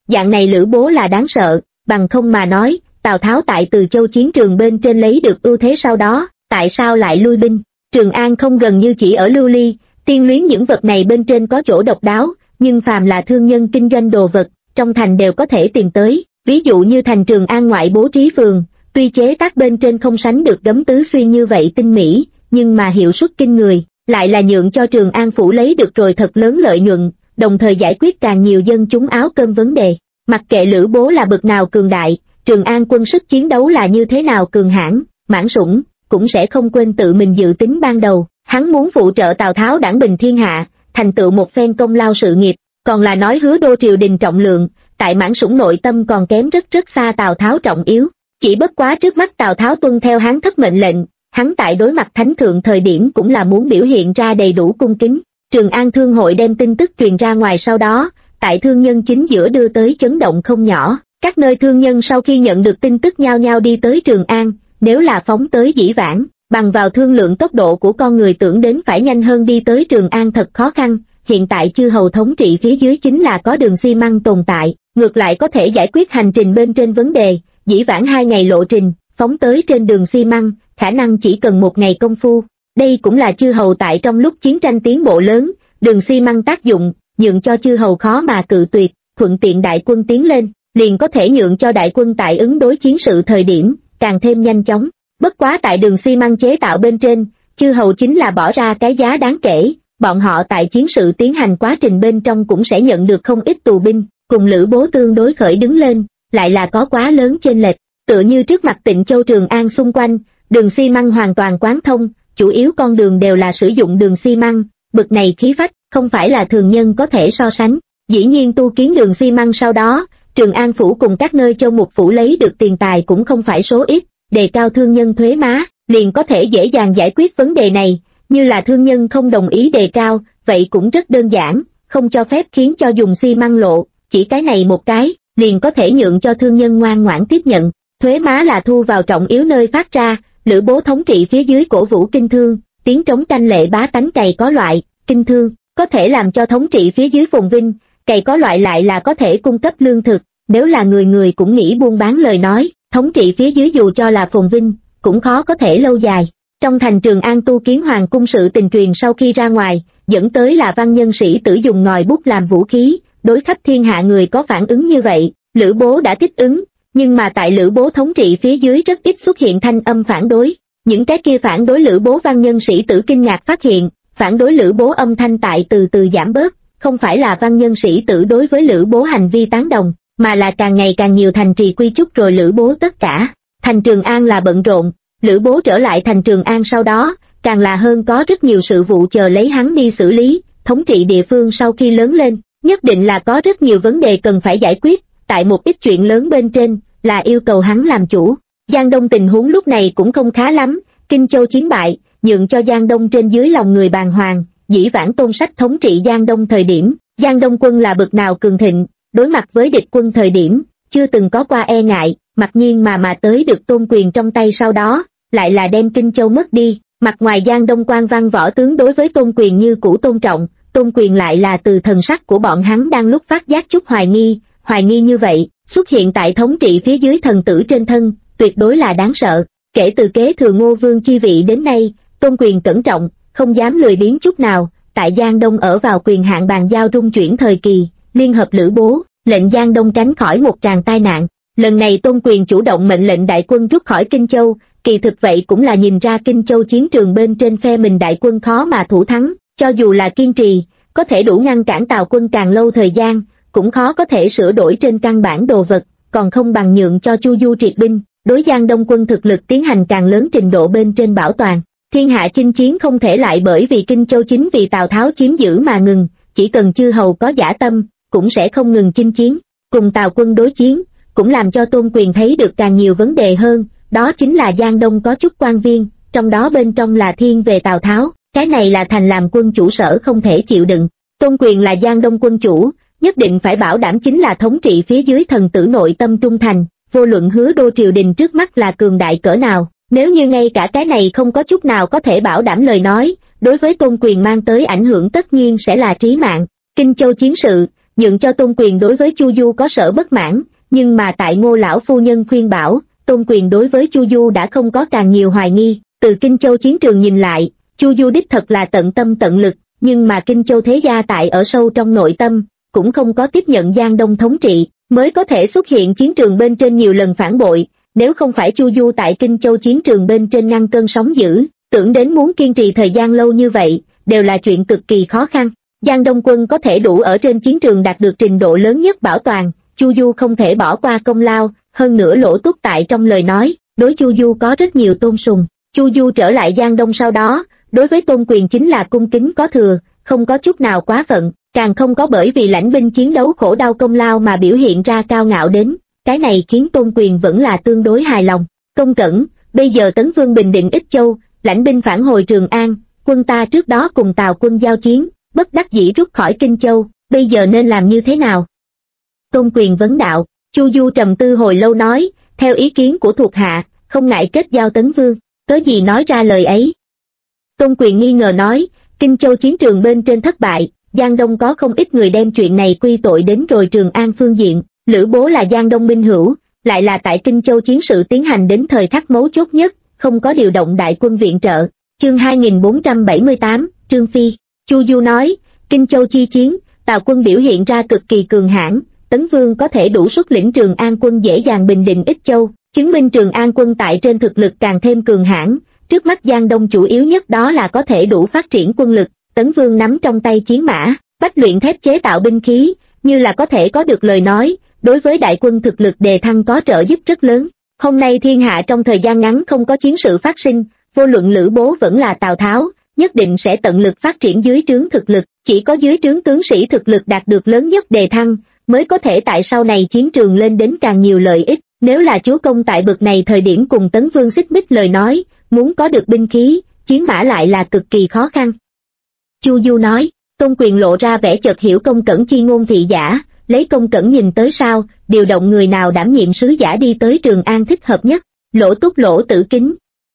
dạng này Lữ Bố là đáng sợ, bằng không mà nói, Tào Tháo tại Từ Châu chiến trường bên trên lấy được ưu thế sau đó, tại sao lại lui binh? Trường An không gần như chỉ ở lưu ly, tiên luyến những vật này bên trên có chỗ độc đáo, nhưng phàm là thương nhân kinh doanh đồ vật, trong thành đều có thể tìm tới, ví dụ như thành Trường An ngoại bố trí phường, tuy chế tác bên trên không sánh được Gấm Tứ Xuyên như vậy tinh mỹ, nhưng mà hiệu suất kinh người, lại là nhượng cho Trường An phủ lấy được rồi thật lớn lợi nhuận, đồng thời giải quyết càng nhiều dân chúng áo cơm vấn đề. Mặc kệ Lữ Bố là bậc nào cường đại, Trường An quân sức chiến đấu là như thế nào cường hãn, mãn sủng, cũng sẽ không quên tự mình dự tính ban đầu, hắn muốn phụ trợ Tào Tháo đãng bình thiên hạ, thành tựu một phen công lao sự nghiệp, còn là nói hứa đô triều đình trọng lượng, tại mãn sủng nội tâm còn kém rất rất xa Tào Tháo trọng yếu, chỉ bất quá trước mắt Tào Tháo tuân theo hắn thất mệnh lệnh, hắn tại đối mặt thánh thượng thời điểm cũng là muốn biểu hiện ra đầy đủ cung kính. Trường An Thương hội đem tin tức truyền ra ngoài sau đó, tại thương nhân chính giữa đưa tới chấn động không nhỏ, các nơi thương nhân sau khi nhận được tin tức nhao nhao đi tới Trường An, nếu là phóng tới Dĩ Vãng, bằng vào thương lượng tốc độ của con người tưởng đến phải nhanh hơn đi tới Trường An thật khó khăn, hiện tại chư hầu thống trị phía dưới chính là có đường xi măng tồn tại, ngược lại có thể giải quyết hành trình bên trên vấn đề, Dĩ Vãng 2 ngày lộ trình, phóng tới trên đường xi măng, khả năng chỉ cần 1 ngày công phu. Đây cũng là chư hầu tại trong lúc chiến tranh tiến bộ lớn, đường xi măng tác dụng, nhượng cho chư hầu khó mà cự tuyệt, thuận tiện đại quân tiến lên, liền có thể nhượng cho đại quân tại ứng đối chiến sự thời điểm, càng thêm nhanh chóng. Bất quá tại đường xi măng chế tạo bên trên, chư hầu chính là bỏ ra cái giá đáng kể, bọn họ tại chiến sự tiến hành quá trình bên trong cũng sẽ nhận được không ít tù binh, cùng Lữ Bố tương đối khởi đứng lên, lại là có quá lớn chênh lệch, tựa như trước mặt Tịnh Châu Trường An xung quanh, đường xi măng hoàn toàn quán thông, chủ yếu con đường đều là sử dụng đường xi măng, bực này khí phách, không phải là thường nhân có thể so sánh. Dĩ nhiên tu kiến đường xi măng sau đó, Trường An phủ cùng các nơi châu mục phủ lấy được tiền tài cũng không phải số ít, đề cao thương nhân thuế má, liền có thể dễ dàng giải quyết vấn đề này, như là thương nhân không đồng ý đề cao, vậy cũng rất đơn giản, không cho phép khiến cho dùng xi măng lộ, chỉ cái này một cái, liền có thể nhượng cho thương nhân ngoan ngoãn tiếp nhận. Thuế má là thu vào trọng yếu nơi phát ra, Lữ Bố thống trị phía dưới cổ vũ kinh thương, tiếng trống canh lệ bá tánh cày có loại, kinh thương, có thể làm cho thống trị phía dưới phồn vinh, cày có loại lại là có thể cung cấp lương thực, nếu là người người cũng nghĩ buôn bán lời nói, thống trị phía dưới dù cho là phồn vinh, cũng khó có thể lâu dài. Trong thành Trường An tu kiến hoàng cung sự tình truyền sau khi ra ngoài, dẫn tới là văn nhân sĩ tử dùng ngòi bút làm vũ khí, đối khắp thiên hạ người có phản ứng như vậy, Lữ Bố đã thích ứng. Nhưng mà tại Lữ Bố thống trị phía dưới rất ít xuất hiện thanh âm phản đối, những cái kia phản đối Lữ Bố văn nhân sĩ tử kinh ngạc phát hiện, phản đối Lữ Bố âm thanh tại từ từ giảm bớt, không phải là văn nhân sĩ tử đối với Lữ Bố hành vi tán đồng, mà là càng ngày càng nhiều thành trì quy chúc rồi Lữ Bố tất cả. Thành Trường An là bận rộn, Lữ Bố trở lại thành Trường An sau đó, càng là hơn có rất nhiều sự vụ chờ lấy hắn đi xử lý, thống trị địa phương sau khi lớn lên, nhất định là có rất nhiều vấn đề cần phải giải quyết. Tại một ít chuyện lớn bên trên, là yêu cầu hắn làm chủ. Giang Đông tình huống lúc này cũng không khá lắm, Kinh Châu chiến bại, nhượng cho Giang Đông trên dưới lòng người bàng hoàng, Dĩ Vãng Tôn Sách thống trị Giang Đông thời điểm, Giang Đông quân là bậc nào cường thịnh, đối mặt với địch quân thời điểm, chưa từng có qua e ngại, mặc nhiên mà tới được Tôn Quyền trong tay sau đó, lại là đem Kinh Châu mất đi, mặt ngoài Giang Đông quan văn võ tướng đối với Tôn Quyền như cũ tôn trọng, Tôn Quyền lại là từ thần sắc của bọn hắn đang lúc phát giác chút hoài nghi như vậy, xuất hiện tại thống trị phía dưới thần tử trên thân, tuyệt đối là đáng sợ. Kể từ kế thừa Ngô Vương chi vị đến nay, Tôn Quyền cẩn trọng, không dám lười biếng chút nào, tại Giang Đông ở vào quyền hạn bàn giao trung chuyển thời kỳ, liên hợp Lữ Bố, lệnh Giang Đông tránh khỏi một tràng tai nạn. Lần này Tôn Quyền chủ động mệnh lệnh đại quân rút khỏi Kinh Châu, kỳ thực vậy cũng là nhìn ra Kinh Châu chiến trường bên trên phe mình đại quân khó mà thủ thắng, cho dù là kiên trì, có thể đủ ngăn cản Tào quân càng lâu thời gian, cũng khó có thể sửa đổi trên căn bản đồ vật, còn không bằng nhượng cho Chu Du triệt binh, đối Giang Đông quân thực lực tiến hành càng lớn trình độ bên trên bảo toàn. Thiên hạ chinh chiến không thể lại bởi vì Kinh Châu chính vì Tào Tháo chiếm giữ mà ngừng, chỉ cần chư hầu có dã tâm, cũng sẽ không ngừng chinh chiến. Cùng Tào quân đối chiến, cũng làm cho Tôn Quyền thấy được càng nhiều vấn đề hơn, đó chính là Giang Đông có chút quan viên, trong đó bên trong là thiên về Tào Tháo, cái này là thành làm quân chủ sở không thể chịu đựng. Tôn Quyền là Giang Đông quân chủ, nhất định phải bảo đảm chính là thống trị phía dưới thần tử nội tâm trung thành, vô luận Hứa Đô triều đình trước mắt là cường đại cỡ nào, nếu như ngay cả cái này không có chút nào có thể bảo đảm lời nói, đối với Tôn Quyền mang tới ảnh hưởng tất nhiên sẽ là trí mạng. Kinh Châu chiến sự, nhượng cho Tôn Quyền đối với Chu Du có sở bất mãn, nhưng mà tại Ngô lão phu nhân khuyên bảo, Tôn Quyền đối với Chu Du đã không có càng nhiều hoài nghi. Từ Kinh Châu chiến trường nhìn lại, Chu Du đích thật là tận tâm tận lực, nhưng mà Kinh Châu thế gia tại ở sâu trong nội tâm, cũng không có tiếp nhận Giang Đông thống trị, mới có thể xuất hiện chiến trường bên trên nhiều lần phản bội. Nếu không phải Chu Du tại Kinh Châu chiến trường bên trên ngăn cơn sóng dữ, tưởng đến muốn kiên trì thời gian lâu như vậy, đều là chuyện cực kỳ khó khăn. Giang Đông quân có thể đủ ở trên chiến trường đạt được trình độ lớn nhất bảo toàn, Chu Du không thể bỏ qua công lao, hơn nữa Lỗ Túc tại trong lời nói, đối Chu Du có rất nhiều tôn sùng. Chu Du trở lại Giang Đông sau đó, đối với Tôn Quyền chính là cung kính có thừa, không có chút nào quá phận, càng không có bởi vì lãnh binh chiến đấu khổ đau công lao mà biểu hiện ra cao ngạo đến, cái này khiến Tôn Quyền vẫn là tương đối hài lòng. Công Cẩn, bây giờ Tấn Vương bình định Ích Châu, lãnh binh phản hồi Trường An, quân ta trước đó cùng Tào quân giao chiến, bất đắc dĩ rút khỏi Kinh Châu, bây giờ nên làm như thế nào? Tôn Quyền vấn đạo. Chu Du trầm tư hồi lâu nói, theo ý kiến của thuộc hạ, không ngại kết giao Tấn Vương, cớ gì nói ra lời ấy? Tôn Quyền nghi ngờ nói, Kinh Châu chiến trường bên trên thất bại, Giang Đông có không ít người đem chuyện này quy tội đến rồi Trường An phương diện, Lữ Bố là Giang Đông minh hữu, lại là tại Kinh Châu chiến sự tiến hành đến thời khắc mấu chốt nhất, không có điều động đại quân viện trợ. Chương 2478, Trương Phi. Chu Du nói, Kinh Châu chi chiến, Tào quân biểu hiện ra cực kỳ cường hãn, Tấn Vương có thể đủ xuất lĩnh Trường An quân dễ dàng bình định Ích Châu, chứng minh Trường An quân tại trên thực lực càng thêm cường hãn. Trước mắt Giang Đông chủ yếu nhất đó là có thể đủ phát triển quân lực, Tấn Vương nắm trong tay chiến mã, bách luyện thép chế tạo binh khí, như là có thể có được lời nói, đối với đại quân thực lực đề thăng có trợ giúp rất lớn. Hôm nay thiên hạ trong thời gian ngắn không có chiến sự phát sinh, vô luận Lữ Bố vẫn là Tào Tháo, nhất định sẽ tận lực phát triển dưới trướng thực lực, chỉ có dưới trướng tướng sĩ thực lực đạt được lớn nhất đề thăng, mới có thể tại sau này chiến trường lên đến càng nhiều lợi ích. Nếu là chúa công tại bực này thời điểm cùng Tấn Vương xích mích lời nói, muốn có được binh khí, chiến mã lại là cực kỳ khó khăn. Chu Du nói, Tôn Quyền lộ ra vẻ chợt hiểu Công Cẩn chi ngôn thị giả, lấy Công Cẩn nhìn tới sao, điều động người nào đảm nhiệm sứ giả đi tới Trường An thích hợp nhất. Lỗ Túc Lỗ Tử Kính.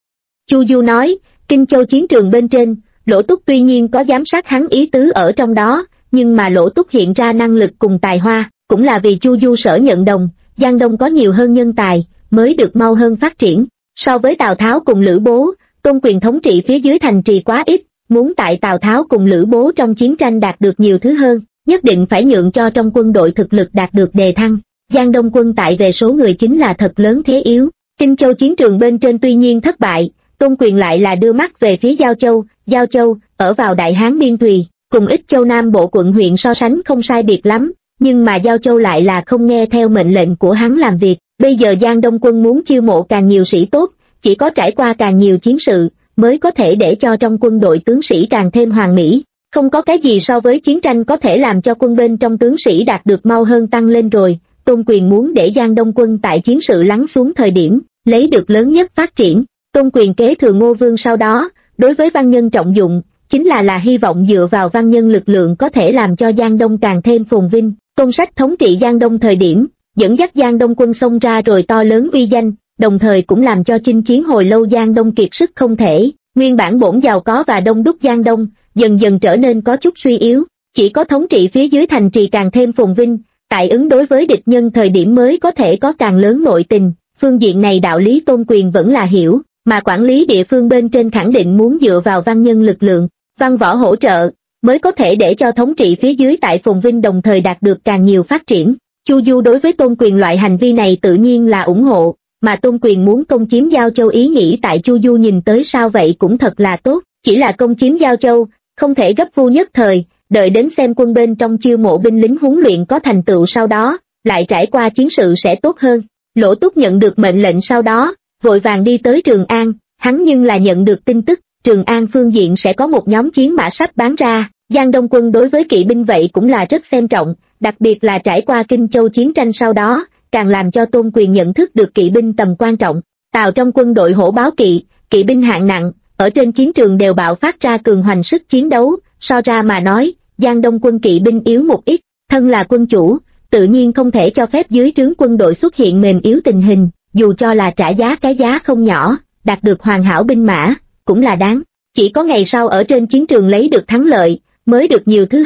Chu Du nói, Kinh Châu chiến trường bên trên, Lỗ Túc tuy nhiên có giám sát hắn ý tứ ở trong đó, nhưng mà Lỗ Túc hiện ra năng lực cùng tài hoa, cũng là vì Chu Du sở nhận đồng, Giang Đông có nhiều hơn nhân tài, mới được mau hơn phát triển. So với Tào Tháo cùng Lữ Bố, Tôn Quyền thống trị phía dưới thành trì quá ít, muốn tại Tào Tháo cùng Lữ Bố trong chiến tranh đạt được nhiều thứ hơn, nhất định phải nhượng cho trong quân đội thực lực đạt được đề thăng. Giang Đông quân tại về số người chính là thật lớn thế yếu. Kinh Châu chiến trường bên trên tuy nhiên thất bại, Tôn Quyền lại là đưa mắt về phía Giao Châu, ở vào Đại Hán biên thùy, cùng Ích Châu Nam bộ quận huyện so sánh không sai biệt lắm, nhưng mà Giao Châu lại là không nghe theo mệnh lệnh của hắn làm việc. Bây giờ Giang Đông quân muốn chiêu mộ càng nhiều sĩ tốt, chỉ có trải qua càng nhiều chiến sự, mới có thể để cho trong quân đội tướng sĩ càng thêm hoàn mỹ. Không có cái gì so với chiến tranh có thể làm cho quân bên trong tướng sĩ đạt được mau hơn tăng lên rồi. Tôn Quyền muốn để Giang Đông quân tại chiến sự lắng xuống thời điểm, lấy được lớn nhất phát triển. Tôn Quyền kế thừa Ngô Vương sau đó, đối với văn nhân trọng dụng, chính là hy vọng dựa vào văn nhân lực lượng có thể làm cho Giang Đông càng thêm phồn vinh. Tôn Sách thống trị Giang Đông thời điểm, dẫn dắt Giang Đông quân xông ra rồi to lớn uy danh, đồng thời cũng làm cho chinh chiến hồi lâu Giang Đông kiệt sức không thể, nguyên bản bổn giàu có và đông đúc Giang Đông, dần dần trở nên có chút suy yếu, chỉ có thống trị phía dưới thành trì càng thêm phồn vinh, tại ứng đối với địch nhân thời điểm mới có thể có càng lớn nội tình. Phương diện này đạo lý Tôn Quyền vẫn là hiểu, mà quản lý địa phương bên trên khẳng định muốn dựa vào văn nhân lực lượng, văn võ hỗ trợ, mới có thể để cho thống trị phía dưới tại phồn vinh đồng thời đạt được càng nhiều phát triển. Chu Du đối với Tôn Quyền loại hành vi này tự nhiên là ủng hộ, mà Tôn Quyền muốn công chiếm Giao Châu ý nghĩ tại Chu Du nhìn tới sao vậy cũng thật là tốt, chỉ là công chiếm Giao Châu, không thể gấp vu nhất thời, đợi đến xem quân bên trong chiêu mộ binh lính huấn luyện có thành tựu sau đó, lại trải qua chiến sự sẽ tốt hơn. Lỗ Túc nhận được mệnh lệnh sau đó, vội vàng đi tới Trường An, hắn nhưng là nhận được tin tức, Trường An phương diện sẽ có một nhóm chiến mã sắp bán ra, Giang Đông quân đối với kỵ binh vậy cũng là rất xem trọng, đặc biệt là trải qua Kinh Châu chiến tranh sau đó, càng làm cho Tôn Quyền nhận thức được kỵ binh tầm quan trọng. Tào trong quân đội hổ báo kỵ, kỵ binh hạng nặng, ở trên chiến trường đều bạo phát ra cường hoành sức chiến đấu, so ra mà nói, Giang Đông quân kỵ binh yếu một ít, thân là quân chủ, tự nhiên không thể cho phép dưới trướng quân đội xuất hiện mềm yếu tình hình, dù cho là trả giá cái giá không nhỏ, đạt được hoàn hảo binh mã, cũng là đáng. Chỉ có ngày sau ở trên chiến trường lấy được thắng lợi, mới được nhiều thứ hơn,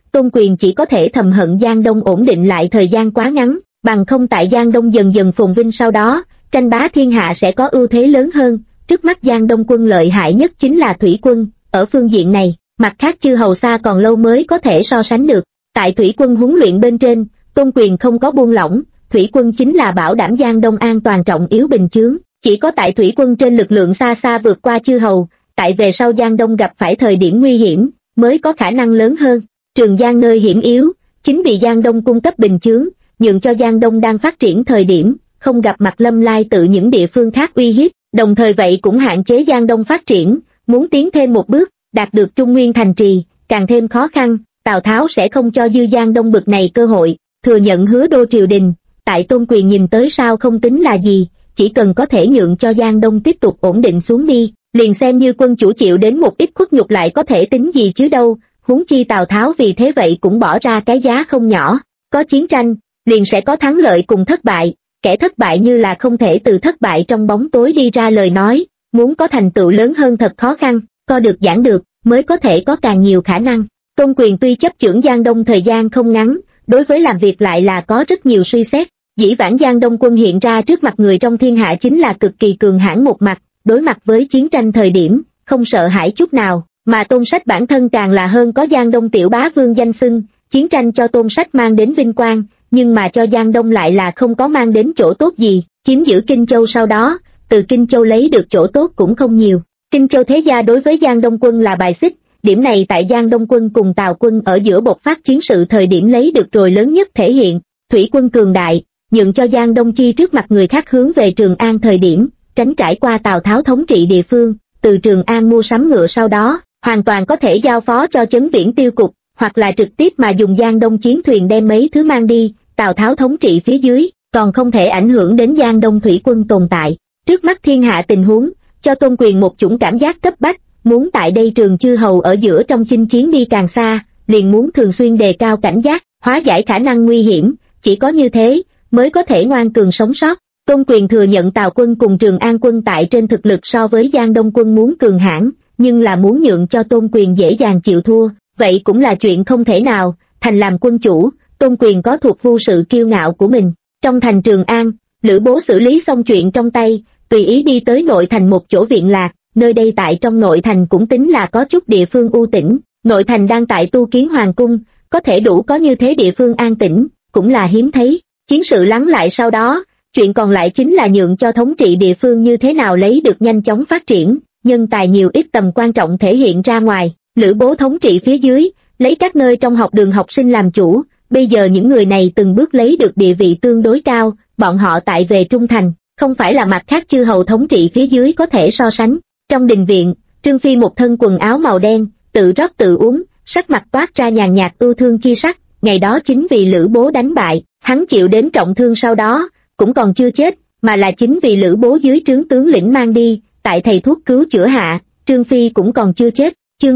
Tôn Quyền chỉ có thể thầm hận Giang Đông ổn định lại thời gian quá ngắn, bằng không tại Giang Đông dần dần phồn vinh sau đó, tranh bá thiên hạ sẽ có ưu thế lớn hơn. Trước mắt Giang Đông quân lợi hại nhất chính là thủy quân, ở phương diện này, mặt khác chư hầu xa còn lâu mới có thể so sánh được. Tại thủy quân huấn luyện bên trên, Tôn Quyền không có buông lỏng, thủy quân chính là bảo đảm Giang Đông an toàn trọng yếu bình chướng, chỉ có tại thủy quân trên lực lượng xa xa vượt qua chư hầu, tại về sau Giang Đông gặp phải thời điểm nguy hiểm, mới có khả năng lớn hơn. Trường Giang nơi hiểm yếu, chính vì Giang Đông cung cấp bình chướng, nhường cho Giang Đông đang phát triển thời điểm, không gặp mặt lâm lai tự những địa phương khác uy hiếp, đồng thời vậy cũng hạn chế Giang Đông phát triển, muốn tiến thêm một bước, đạt được Trung Nguyên thành trì, càng thêm khó khăn. Tào Tháo sẽ không cho dư Giang Đông bực này cơ hội, thừa nhận hứa đô triều đình, tại Tôn Quyền nhìn tới sao không tính là gì, chỉ cần có thể nhượng cho Giang Đông tiếp tục ổn định xuống đi, liền xem như quân chủ chịu đến một ít khuất nhục lại có thể tính gì chứ đâu, huống chi Tào Tháo vì thế vậy cũng bỏ ra cái giá không nhỏ, có chiến tranh, liền sẽ có thắng lợi cùng thất bại, kẻ thất bại như là không thể từ thất bại trong bóng tối đi ra lời nói, muốn có thành tựu lớn hơn thật khó khăn, co được giảng được, mới có thể có càng nhiều khả năng. Tôn Quyền tuy chấp chưởng Giang Đông thời gian không ngắn, đối với làm việc lại là có rất nhiều suy xét. Dĩ vãng Giang Đông quân hiện ra trước mặt người trong thiên hạ chính là cực kỳ cường hãn một mặt, đối mặt với chiến tranh thời điểm, không sợ hãi chút nào, mà Tôn Sách bản thân càng là hơn có Giang Đông tiểu bá vương danh xưng, chiến tranh cho Tôn Sách mang đến vinh quang, nhưng mà cho Giang Đông lại là không có mang đến chỗ tốt gì, chiếm giữ Kinh Châu sau đó, từ Kinh Châu lấy được chỗ tốt cũng không nhiều. Kinh Châu thế gia đối với Giang Đông quân là bài xích, điểm này tại Giang Đông quân cùng Tào quân ở giữa bộc phát chiến sự thời điểm lấy được rồi lớn nhất thể hiện. Thủy quân cường đại, nhượng cho Giang Đông chi trước mặt người khác hướng về Trường An thời điểm, tránh trải qua Tào Tháo thống trị địa phương, từ Trường An mua sắm ngựa sau đó, hoàn toàn có thể giao phó cho Chấn Viễn tiêu cục, hoặc là trực tiếp mà dùng Giang Đông chiến thuyền đem mấy thứ mang đi, Tào Tháo thống trị phía dưới, còn không thể ảnh hưởng đến Giang Đông thủy quân tồn tại. Trước mắt thiên hạ tình huống, cho Tôn Quyền một chủng cảm giác cấp bách, muốn tại đây trường chư hầu ở giữa trong chinh chiến đi càng xa, liền muốn thường xuyên đề cao cảnh giác, hóa giải khả năng nguy hiểm, chỉ có như thế, mới có thể ngoan cường sống sót. Tôn Quyền thừa nhận Tào quân cùng Trường An quân tại trên thực lực so với Giang Đông quân muốn cường hãn, nhưng là muốn nhượng cho Tôn Quyền dễ dàng chịu thua, vậy cũng là chuyện không thể nào. Thành làm quân chủ, Tôn Quyền có thuộc vu sự kiêu ngạo của mình. Trong thành Trường An, Lữ Bố xử lý xong chuyện trong tay, tùy ý đi tới nội thành một chỗ viện lạc, nơi đây tại trong nội thành cũng tính là có chút địa phương u tĩnh, nội thành đang tại tu kiến hoàng cung, có thể đủ có như thế địa phương an tĩnh, cũng là hiếm thấy. Chiến sự lắng lại sau đó, chuyện còn lại chính là nhượng cho thống trị địa phương như thế nào lấy được nhanh chóng phát triển, nhân tài nhiều ít tầm quan trọng thể hiện ra ngoài. Lữ Bố thống trị phía dưới, lấy các nơi trong học đường học sinh làm chủ, bây giờ những người này từng bước lấy được địa vị tương đối cao, bọn họ tại về trung thành, không phải là mặt khác chư hầu thống trị phía dưới có thể so sánh. Trong đình viện, Trương Phi một thân quần áo màu đen, tự rót tự uống, sắc mặt toát ra nhàn nhạt ưu thương chi sắc, ngày đó chính vì Lữ Bố đánh bại, hắn chịu đến trọng thương sau đó, cũng còn chưa chết, mà là chính vì Lữ Bố dưới trướng tướng lĩnh mang đi, tại thầy thuốc cứu chữa hạ, Trương Phi cũng còn chưa chết. Chương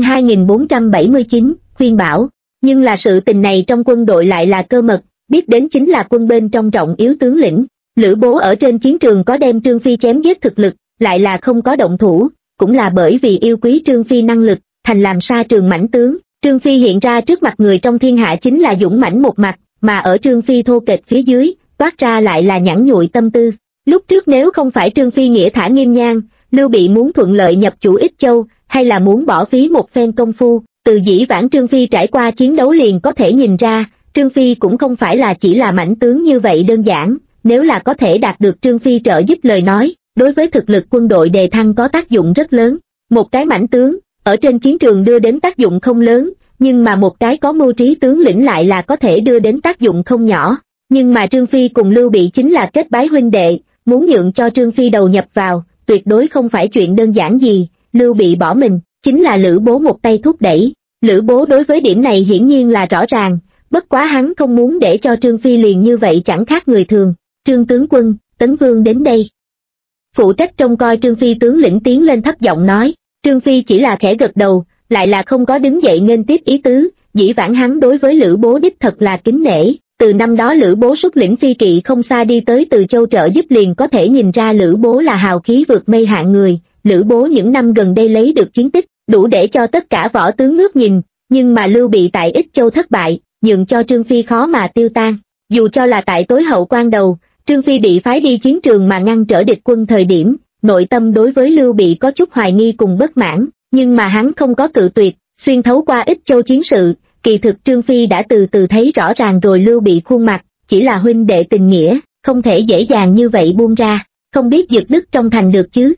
2479, khuyên bảo, nhưng là sự tình này trong quân đội lại là cơ mật, biết đến chính là quân bên trong trọng yếu tướng lĩnh. Lữ Bố ở trên chiến trường có đem Trương Phi chém giết thực lực, lại là không có động thủ, cũng là bởi vì yêu quý Trương Phi năng lực, thành làm sa trường mãnh tướng. Trương Phi hiện ra trước mặt người trong thiên hạ chính là dũng mãnh một mặt, mà ở Trương Phi thô kệch phía dưới, toát ra lại là nhẵn nhụi tâm tư. Lúc trước nếu không phải Trương Phi nghĩa thả nghiêm nhan, Lưu Bị muốn thuận lợi nhập chủ Ích Châu, hay là muốn bỏ phí một phen công phu, từ dĩ vãng Trương Phi trải qua chiến đấu liền có thể nhìn ra, Trương Phi cũng không phải là chỉ là mãnh tướng như vậy đơn giản, nếu là có thể đạt được Trương Phi trợ giúp lời nói, đối với thực lực quân đội đề thăng có tác dụng rất lớn. Một cái mãnh tướng, ở trên chiến trường đưa đến tác dụng không lớn, nhưng mà một cái có mưu trí tướng lĩnh lại là có thể đưa đến tác dụng không nhỏ. Nhưng mà Trương Phi cùng Lưu Bị chính là kết bái huynh đệ, muốn nhượng cho Trương Phi đầu nhập vào, tuyệt đối không phải chuyện đơn giản gì. Lưu Bị bỏ mình, chính là Lữ Bố một tay thúc đẩy. Lữ Bố đối với điểm này hiển nhiên là rõ ràng, bất quá hắn không muốn để cho Trương Phi liền như vậy chẳng khác người thường. Trương tướng quân, Tấn Vương đến đây. Phụ trách trông coi Trương Phi tướng lĩnh tiến lên thấp giọng nói. Trương Phi chỉ là khẽ gật đầu, lại là không có đứng dậy nghênh tiếp ý tứ. Dĩ vãng hắn đối với Lữ Bố đích thật là kính nể. Từ năm đó Lữ Bố xuất lĩnh phi kỵ không xa đi tới Từ Châu trợ giúp liền có thể nhìn ra Lữ Bố là hào khí vượt mây hạng người. Lữ Bố những năm gần đây lấy được chiến tích, đủ để cho tất cả võ tướng ngước nhìn, nhưng mà Lưu Bị tại Ích Châu thất bại, nhượng cho Trương Phi khó mà tiêu tan. Dù cho là tại tối hậu quan đầu, Trương Phi bị phái đi chiến trường mà ngăn trở địch quân thời điểm, nội tâm đối với Lưu Bị có chút hoài nghi cùng bất mãn, nhưng mà hắn không có cự tuyệt, xuyên thấu qua Ích Châu chiến sự, kỳ thực Trương Phi đã từ từ thấy rõ ràng rồi Lưu Bị khuôn mặt, chỉ là huynh đệ tình nghĩa, không thể dễ dàng như vậy buông ra, không biết Dực Đức trong thành được chứ?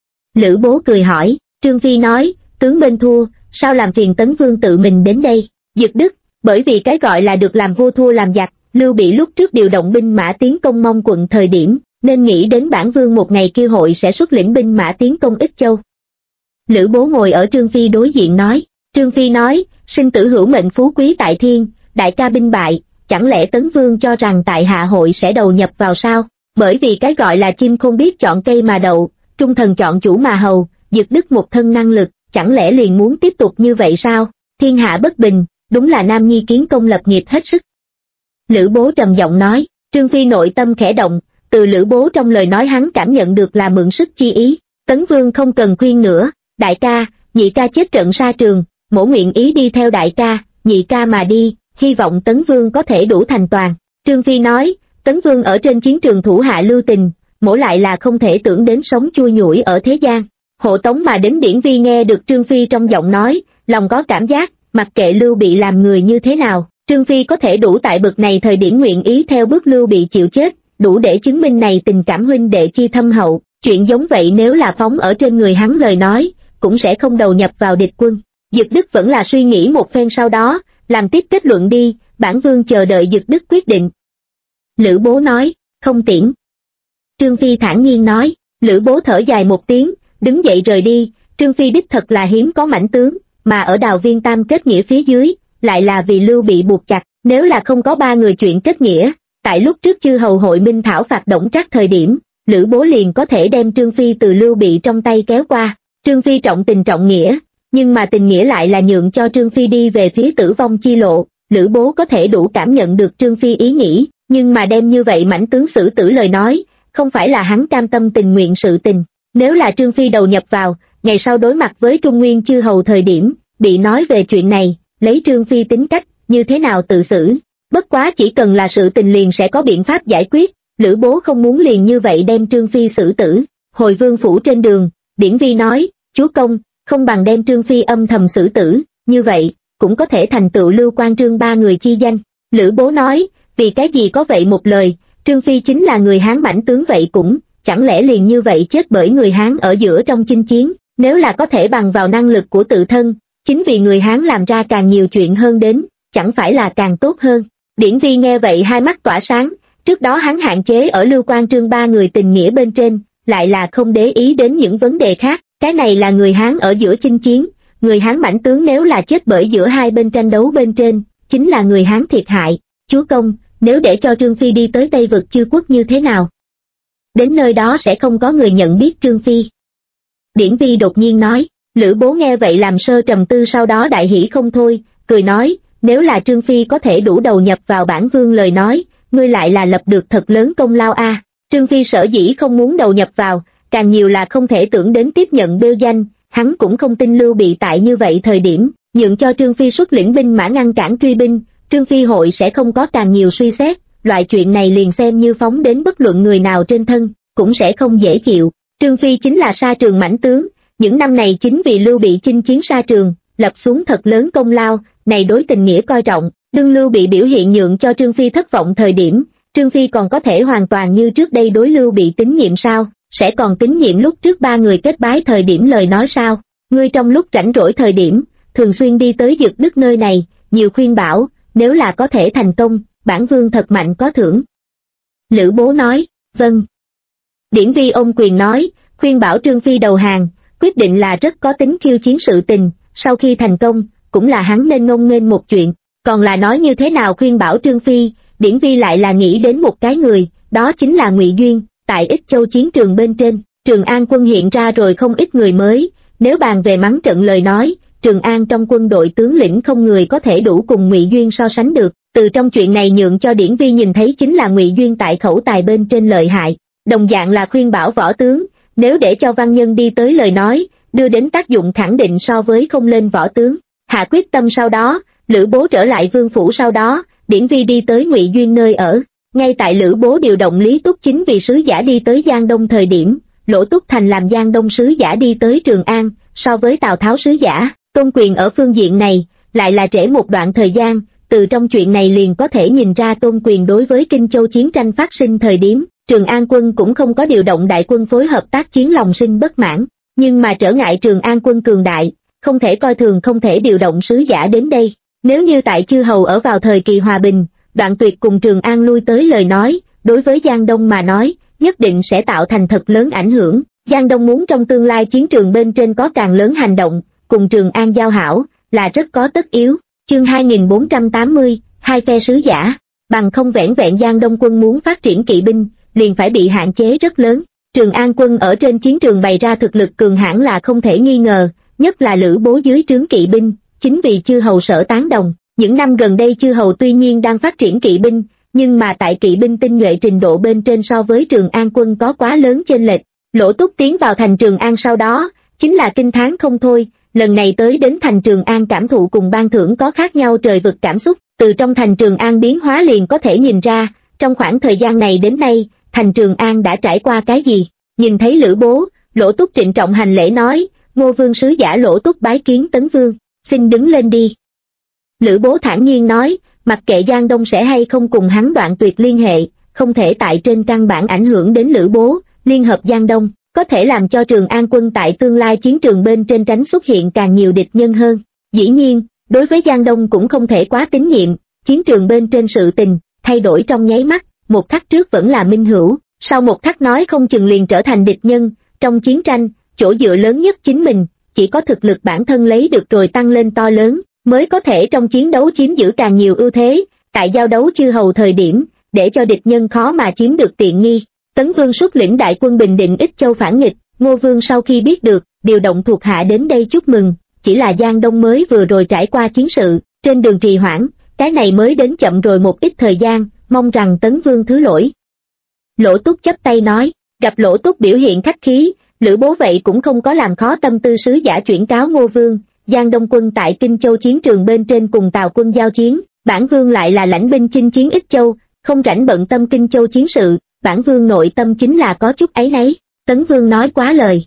Lữ Bố cười hỏi. Trương Phi nói, tướng bên thua, sao làm phiền Tấn Vương tự mình đến đây? Dực Đức, bởi vì cái gọi là được làm vua thua làm giặc, Lưu Bị lúc trước điều động binh mã tiến công Mông quận thời điểm, nên nghĩ đến bản vương một ngày kia hội sẽ xuất lĩnh binh mã tiến công Ích Châu. Lữ Bố ngồi ở Trương Phi đối diện nói. Trương Phi nói, sinh tử hữu mệnh phú quý tại thiên, đại ca binh bại, chẳng lẽ Tấn Vương cho rằng tại hạ hội sẽ đầu nhập vào sao? Bởi vì cái gọi là chim không biết chọn cây mà đậu, trung thần chọn chủ mà hầu, Dực Đức một thân năng lực, chẳng lẽ liền muốn tiếp tục như vậy sao? Thiên hạ bất bình, đúng là nam nhi kiến công lập nghiệp hết sức. Lữ Bố trầm giọng nói. Trương Phi nội tâm khẽ động, từ Lữ Bố trong lời nói hắn cảm nhận được là mượn sức chi ý. Tấn Vương không cần khuyên nữa, đại ca, nhị ca chết trận sa trường, mỗ nguyện ý đi theo đại ca, nhị ca mà đi, hy vọng Tấn Vương có thể đủ thành toàn. Trương Phi nói, Tấn Vương ở trên chiến trường thủ hạ lưu tình, mỗ lại là không thể tưởng đến sống chui nhủi ở thế gian. Hộ tống mà đến Điển Vi nghe được Trương Phi trong giọng nói, lòng có cảm giác, mặc kệ Lưu Bị làm người như thế nào, Trương Phi có thể đủ tại bực này thời điểm nguyện ý theo bước Lưu Bị chịu chết, đủ để chứng minh này tình cảm huynh đệ chi thâm hậu. Chuyện giống vậy nếu là phóng ở trên người hắn lời nói, cũng sẽ không đầu nhập vào địch quân. Dực Đức vẫn là suy nghĩ một phen sau đó, làm tiếp kết luận đi, bản vương chờ đợi Dực Đức quyết định. Lữ Bố nói, không tiễn. Trương Phi thản nhiên nói. Lữ Bố thở dài một tiếng, đứng dậy rời đi. Trương Phi đích thật là hiếm có mãnh tướng, mà ở Đào Viên tam kết nghĩa phía dưới, lại là vì Lưu Bị buộc chặt. Nếu là không có ba người chuyện kết nghĩa, tại lúc trước chư hầu hội minh thảo phạt Đổng Trác thời điểm, Lữ Bố liền có thể đem Trương Phi từ Lưu Bị trong tay kéo qua. Trương Phi trọng tình trọng nghĩa, nhưng mà tình nghĩa lại là nhượng cho Trương Phi đi về phía tử vong chi lộ. Lữ Bố có thể đủ cảm nhận được Trương Phi ý nghĩ, nhưng mà đem như vậy mãnh tướng xử tử lời nói, không phải là hắn cam tâm tình nguyện sự tình. Nếu là Trương Phi đầu nhập vào, ngày sau đối mặt với Trung Nguyên chư hầu thời điểm, bị nói về chuyện này, lấy Trương Phi tính cách, như thế nào tự xử. Bất quá chỉ cần là sự tình liền sẽ có biện pháp giải quyết, Lữ Bố không muốn liền như vậy đem Trương Phi xử tử. Hồi vương phủ trên đường, Điển Vi nói, chúa công, không bằng đem Trương Phi âm thầm xử tử, như vậy, cũng có thể thành tựu Lưu Quan Trương ba người chi danh. Lữ Bố nói, vì cái gì có vậy một lời, Trương Phi chính là người Hán mãnh tướng vậy cũng, chẳng lẽ liền như vậy chết bởi người Hán ở giữa trong chinh chiến, nếu là có thể bằng vào năng lực của tự thân, chính vì người Hán làm ra càng nhiều chuyện hơn đến, chẳng phải là càng tốt hơn. Điển Vi nghe vậy hai mắt tỏa sáng, trước đó hắn hạn chế ở Lưu Quan Trương ba người tình nghĩa bên trên, lại là không để ý đến những vấn đề khác, cái này là người Hán ở giữa chinh chiến, người Hán mãnh tướng nếu là chết bởi giữa hai bên tranh đấu bên trên, chính là người Hán thiệt hại. Chúa công, nếu để cho Trương Phi đi tới Tây vực chư quốc như thế nào? Đến nơi đó sẽ không có người nhận biết Trương Phi. Điển Vi đột nhiên nói. Lữ Bố nghe vậy làm sơ trầm tư, sau đó đại hỉ không thôi, cười nói, nếu là Trương Phi có thể đủ đầu nhập vào bản vương lời nói, ngươi lại là lập được thật lớn công lao a. Trương Phi sở dĩ không muốn đầu nhập vào, càng nhiều là không thể tưởng đến tiếp nhận bêu danh, hắn cũng không tin Lưu Bị tại như vậy thời điểm, nhượng cho Trương Phi xuất lĩnh binh mã ngăn cản truy binh, Trương Phi hội sẽ không có càng nhiều suy xét, loại chuyện này liền xem như phóng đến bất luận người nào trên thân, cũng sẽ không dễ chịu. Trương Phi chính là sa trường mãnh tướng, những năm này chính vì Lưu Bị chinh chiến sa trường, lập xuống thật lớn công lao, này đối tình nghĩa coi trọng, đương Lưu Bị biểu hiện nhượng cho Trương Phi thất vọng thời điểm, Trương Phi còn có thể hoàn toàn như trước đây đối Lưu Bị tín nhiệm sao, sẽ còn tín nhiệm lúc trước ba người kết bái thời điểm lời nói sao, ngươi trong lúc rảnh rỗi thời điểm, thường xuyên đi tới Dực Đức nơi này, nhiều khuyên bảo, nếu là có thể thành công, bản vương thật mạnh có thưởng. Lữ Bố nói, vâng. Điển Vi ôm quyền nói, khuyên bảo Trương Phi đầu hàng, quyết định là rất có tính khiêu chiến sự tình, sau khi thành công, cũng là hắn nên ngông nghênh một chuyện, còn là nói như thế nào khuyên bảo Trương Phi, Điển Vi lại là nghĩ đến một cái người, đó chính là Ngụy Duyên, tại Ích Châu chiến trường bên trên, Trường An quân hiện ra rồi không ít người mới, nếu bàn về mắng trận lời nói, Trường An trong quân đội tướng lĩnh không người có thể đủ cùng Ngụy Duyên so sánh được, từ trong chuyện này nhượng cho Điển Vi nhìn thấy chính là Ngụy Duyên tại khẩu tài bên trên lợi hại, đồng dạng là khuyên bảo võ tướng, nếu để cho văn nhân đi tới lời nói, đưa đến tác dụng khẳng định so với không lên võ tướng. Hạ quyết tâm sau đó, Lữ Bố trở lại vương phủ sau đó, Điển Vi đi tới Ngụy Duyên nơi ở. Ngay tại Lữ Bố điều động Lý Túc Chính vì sứ giả đi tới Giang Đông thời điểm, Lỗ Túc Thành làm Giang Đông sứ giả đi tới Trường An, so với Tào Tháo sứ giả, Tôn Quyền ở phương diện này, lại là trễ một đoạn thời gian, từ trong chuyện này liền có thể nhìn ra Tôn Quyền đối với Kinh Châu chiến tranh phát sinh thời điểm, Trường An quân cũng không có điều động đại quân phối hợp tác chiến lòng sinh bất mãn, nhưng mà trở ngại Trường An quân cường đại, không thể coi thường không thể điều động sứ giả đến đây. Nếu như tại chư hầu ở vào thời kỳ hòa bình, Đoạn Tuyệt cùng Trường An lui tới lời nói, đối với Giang Đông mà nói, nhất định sẽ tạo thành thật lớn ảnh hưởng. Giang Đông muốn trong tương lai chiến trường bên trên có càng lớn hành động, cùng Trường An giao hảo, là rất có tất yếu. Chương 2480, hai phe sứ giả, bằng không vẻn vẹn Giang Đông quân muốn phát triển kỵ binh, liền phải bị hạn chế rất lớn. Trường An quân ở trên chiến trường bày ra thực lực cường hãn là không thể nghi ngờ, nhất là Lữ Bố dưới trướng kỵ binh, chính vì chư hầu sở tán đồng. Những năm gần đây chư hầu tuy nhiên đang phát triển kỵ binh, nhưng mà tại kỵ binh tinh nhuệ trình độ bên trên so với Trường An quân có quá lớn chênh lệch. Lỗ Túc tiến vào thành Trường An sau đó, chính là kinh thán không thôi, lần này tới đến thành Trường An cảm thụ cùng ban thưởng có khác nhau trời vực cảm xúc, từ trong thành Trường An biến hóa liền có thể nhìn ra, trong khoảng thời gian này đến nay, thành Trường An đã trải qua cái gì. Nhìn thấy Lữ Bố, Lỗ Túc trịnh trọng hành lễ nói, Ngô Vương sứ giả Lỗ Túc bái kiến Tấn Vương, xin đứng lên đi. Lữ Bố thản nhiên nói, mặc kệ Giang Đông sẽ hay không cùng hắn Đoạn Tuyệt liên hệ, không thể tại trên căn bản ảnh hưởng đến Lữ Bố, liên hợp Giang Đông, có thể làm cho Trường An quân tại tương lai chiến trường bên trên tránh xuất hiện càng nhiều địch nhân hơn. Dĩ nhiên, đối với Giang Đông cũng không thể quá tín nhiệm, chiến trường bên trên sự tình, thay đổi trong nháy mắt, một khắc trước vẫn là minh hữu, sau một khắc nói không chừng liền trở thành địch nhân, trong chiến tranh, chỗ dựa lớn nhất chính mình, chỉ có thực lực bản thân lấy được rồi tăng lên to lớn, mới có thể trong chiến đấu chiếm giữ càng nhiều ưu thế, tại giao đấu chư hầu thời điểm, để cho địch nhân khó mà chiếm được tiện nghi. Tấn Vương xuất lĩnh đại quân bình định Ích Châu phản nghịch, Ngô Vương sau khi biết được, điều động thuộc hạ đến đây chúc mừng, chỉ là Giang Đông mới vừa rồi trải qua chiến sự, trên đường trì hoãn, cái này mới đến chậm rồi một ít thời gian, mong rằng Tấn Vương thứ lỗi. Lỗ Túc chắp tay nói, gặp Lỗ Túc biểu hiện khách khí, Lữ Bố vậy cũng không có làm khó tâm tư sứ giả chuyển cáo Ngô Vương, Giang Đông quân tại Kinh Châu chiến trường bên trên cùng Tào quân giao chiến, bản vương lại là lãnh binh chinh chiến Ích Châu, không rảnh bận tâm Kinh Châu chiến sự, bản vương nội tâm chính là có chút áy náy. Tấn Vương nói quá lời.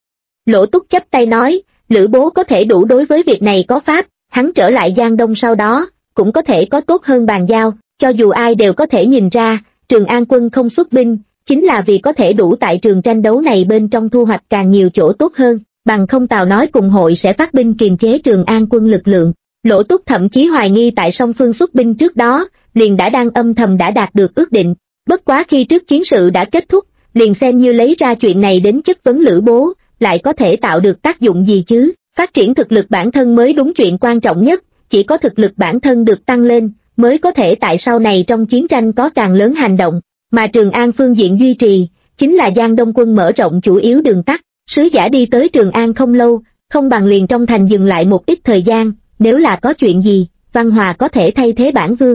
Lỗ Túc chắp tay nói, Lữ Bố có thể đủ đối với việc này có pháp, hắn trở lại Giang Đông sau đó, cũng có thể có tốt hơn bàn giao, cho dù ai đều có thể nhìn ra, Trường An quân không xuất binh, chính là vì có thể đủ tại trường tranh đấu này bên trong thu hoạch càng nhiều chỗ tốt hơn, bằng không Tào nói cùng hội sẽ phát binh kiềm chế Trường An quân lực lượng. Lỗ Túc thậm chí hoài nghi tại song phương xuất binh trước đó, liền đã đang âm thầm đã đạt được ước định, bất quá khi trước chiến sự đã kết thúc, liền xem như lấy ra chuyện này đến chất vấn Lữ Bố, lại có thể tạo được tác dụng gì chứ, phát triển thực lực bản thân mới đúng chuyện quan trọng nhất, chỉ có thực lực bản thân được tăng lên, mới có thể tại sau này trong chiến tranh có càng lớn hành động, mà Trường An phương diện duy trì, chính là Giang Đông quân mở rộng chủ yếu đường tắt, sứ giả đi tới Trường An không lâu, không bằng liền trong thành dừng lại một ít thời gian, nếu là có chuyện gì, Văn Hòa có thể thay thế bản vương.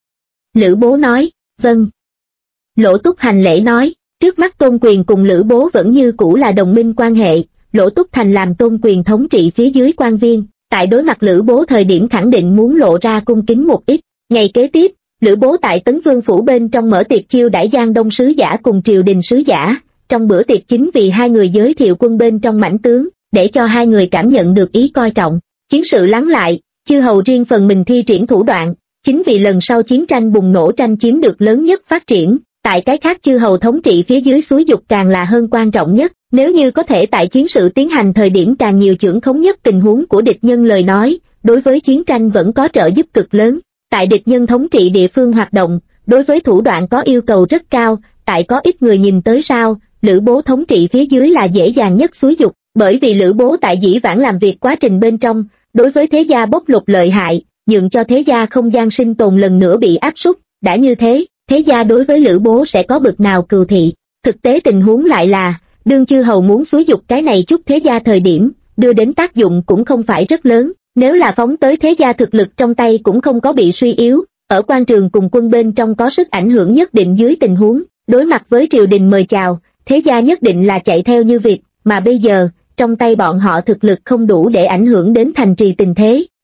Lữ Bố nói, vâng. Lỗ Túc hành lễ nói, trước mắt Tôn Quyền cùng Lữ Bố vẫn như cũ là đồng minh quan hệ, Lỗ Túc thành làm Tôn Quyền thống trị phía dưới quan viên, tại đối mặt Lữ Bố thời điểm khẳng định muốn lộ ra cung kính một ít. Ngày kế tiếp, Lữ Bố tại Tấn Vương phủ bên trong mở tiệc chiêu đãi Giang Đông sứ giả cùng triều đình sứ giả, trong bữa tiệc chính vì hai người giới thiệu quân bên trong mãnh tướng, để cho hai người cảm nhận được ý coi trọng. Chiến sự lắng lại, chư hầu riêng phần mình thi triển thủ đoạn, chính vì lần sau chiến tranh bùng nổ tranh chiếm được lớn nhất phát triển, tại cái khác chư hầu thống trị phía dưới xúi dục càng là hơn quan trọng nhất, nếu như có thể tại chiến sự tiến hành thời điểm càng nhiều chưởng khống nhất tình huống của địch nhân lời nói, đối với chiến tranh vẫn có trợ giúp cực lớn. Tại địch nhân thống trị địa phương hoạt động, đối với thủ đoạn có yêu cầu rất cao, tại có ít người nhìn tới sao, Lữ Bố thống trị phía dưới là dễ dàng nhất xúi dục, bởi vì Lữ Bố tại dĩ vãng làm việc quá trình bên trong, đối với thế gia bóc lột lợi hại, nhượng cho thế gia không gian sinh tồn lần nữa bị áp suất, đã như thế, thế gia đối với Lữ Bố sẽ có bực nào cừu thị. Thực tế tình huống lại là, đương chư hầu muốn xúi dục cái này chút thế gia thời điểm, đưa đến tác dụng cũng không phải rất lớn. Nếu là phóng tới thế gia thực lực trong tay cũng không có bị suy yếu, ở quan trường cùng quân bên trong có sức ảnh hưởng nhất định dưới tình huống, đối mặt với triều đình mời chào, thế gia nhất định là chạy theo như việc, mà bây giờ, trong tay bọn họ thực lực không đủ để ảnh hưởng đến thành trì tình thế,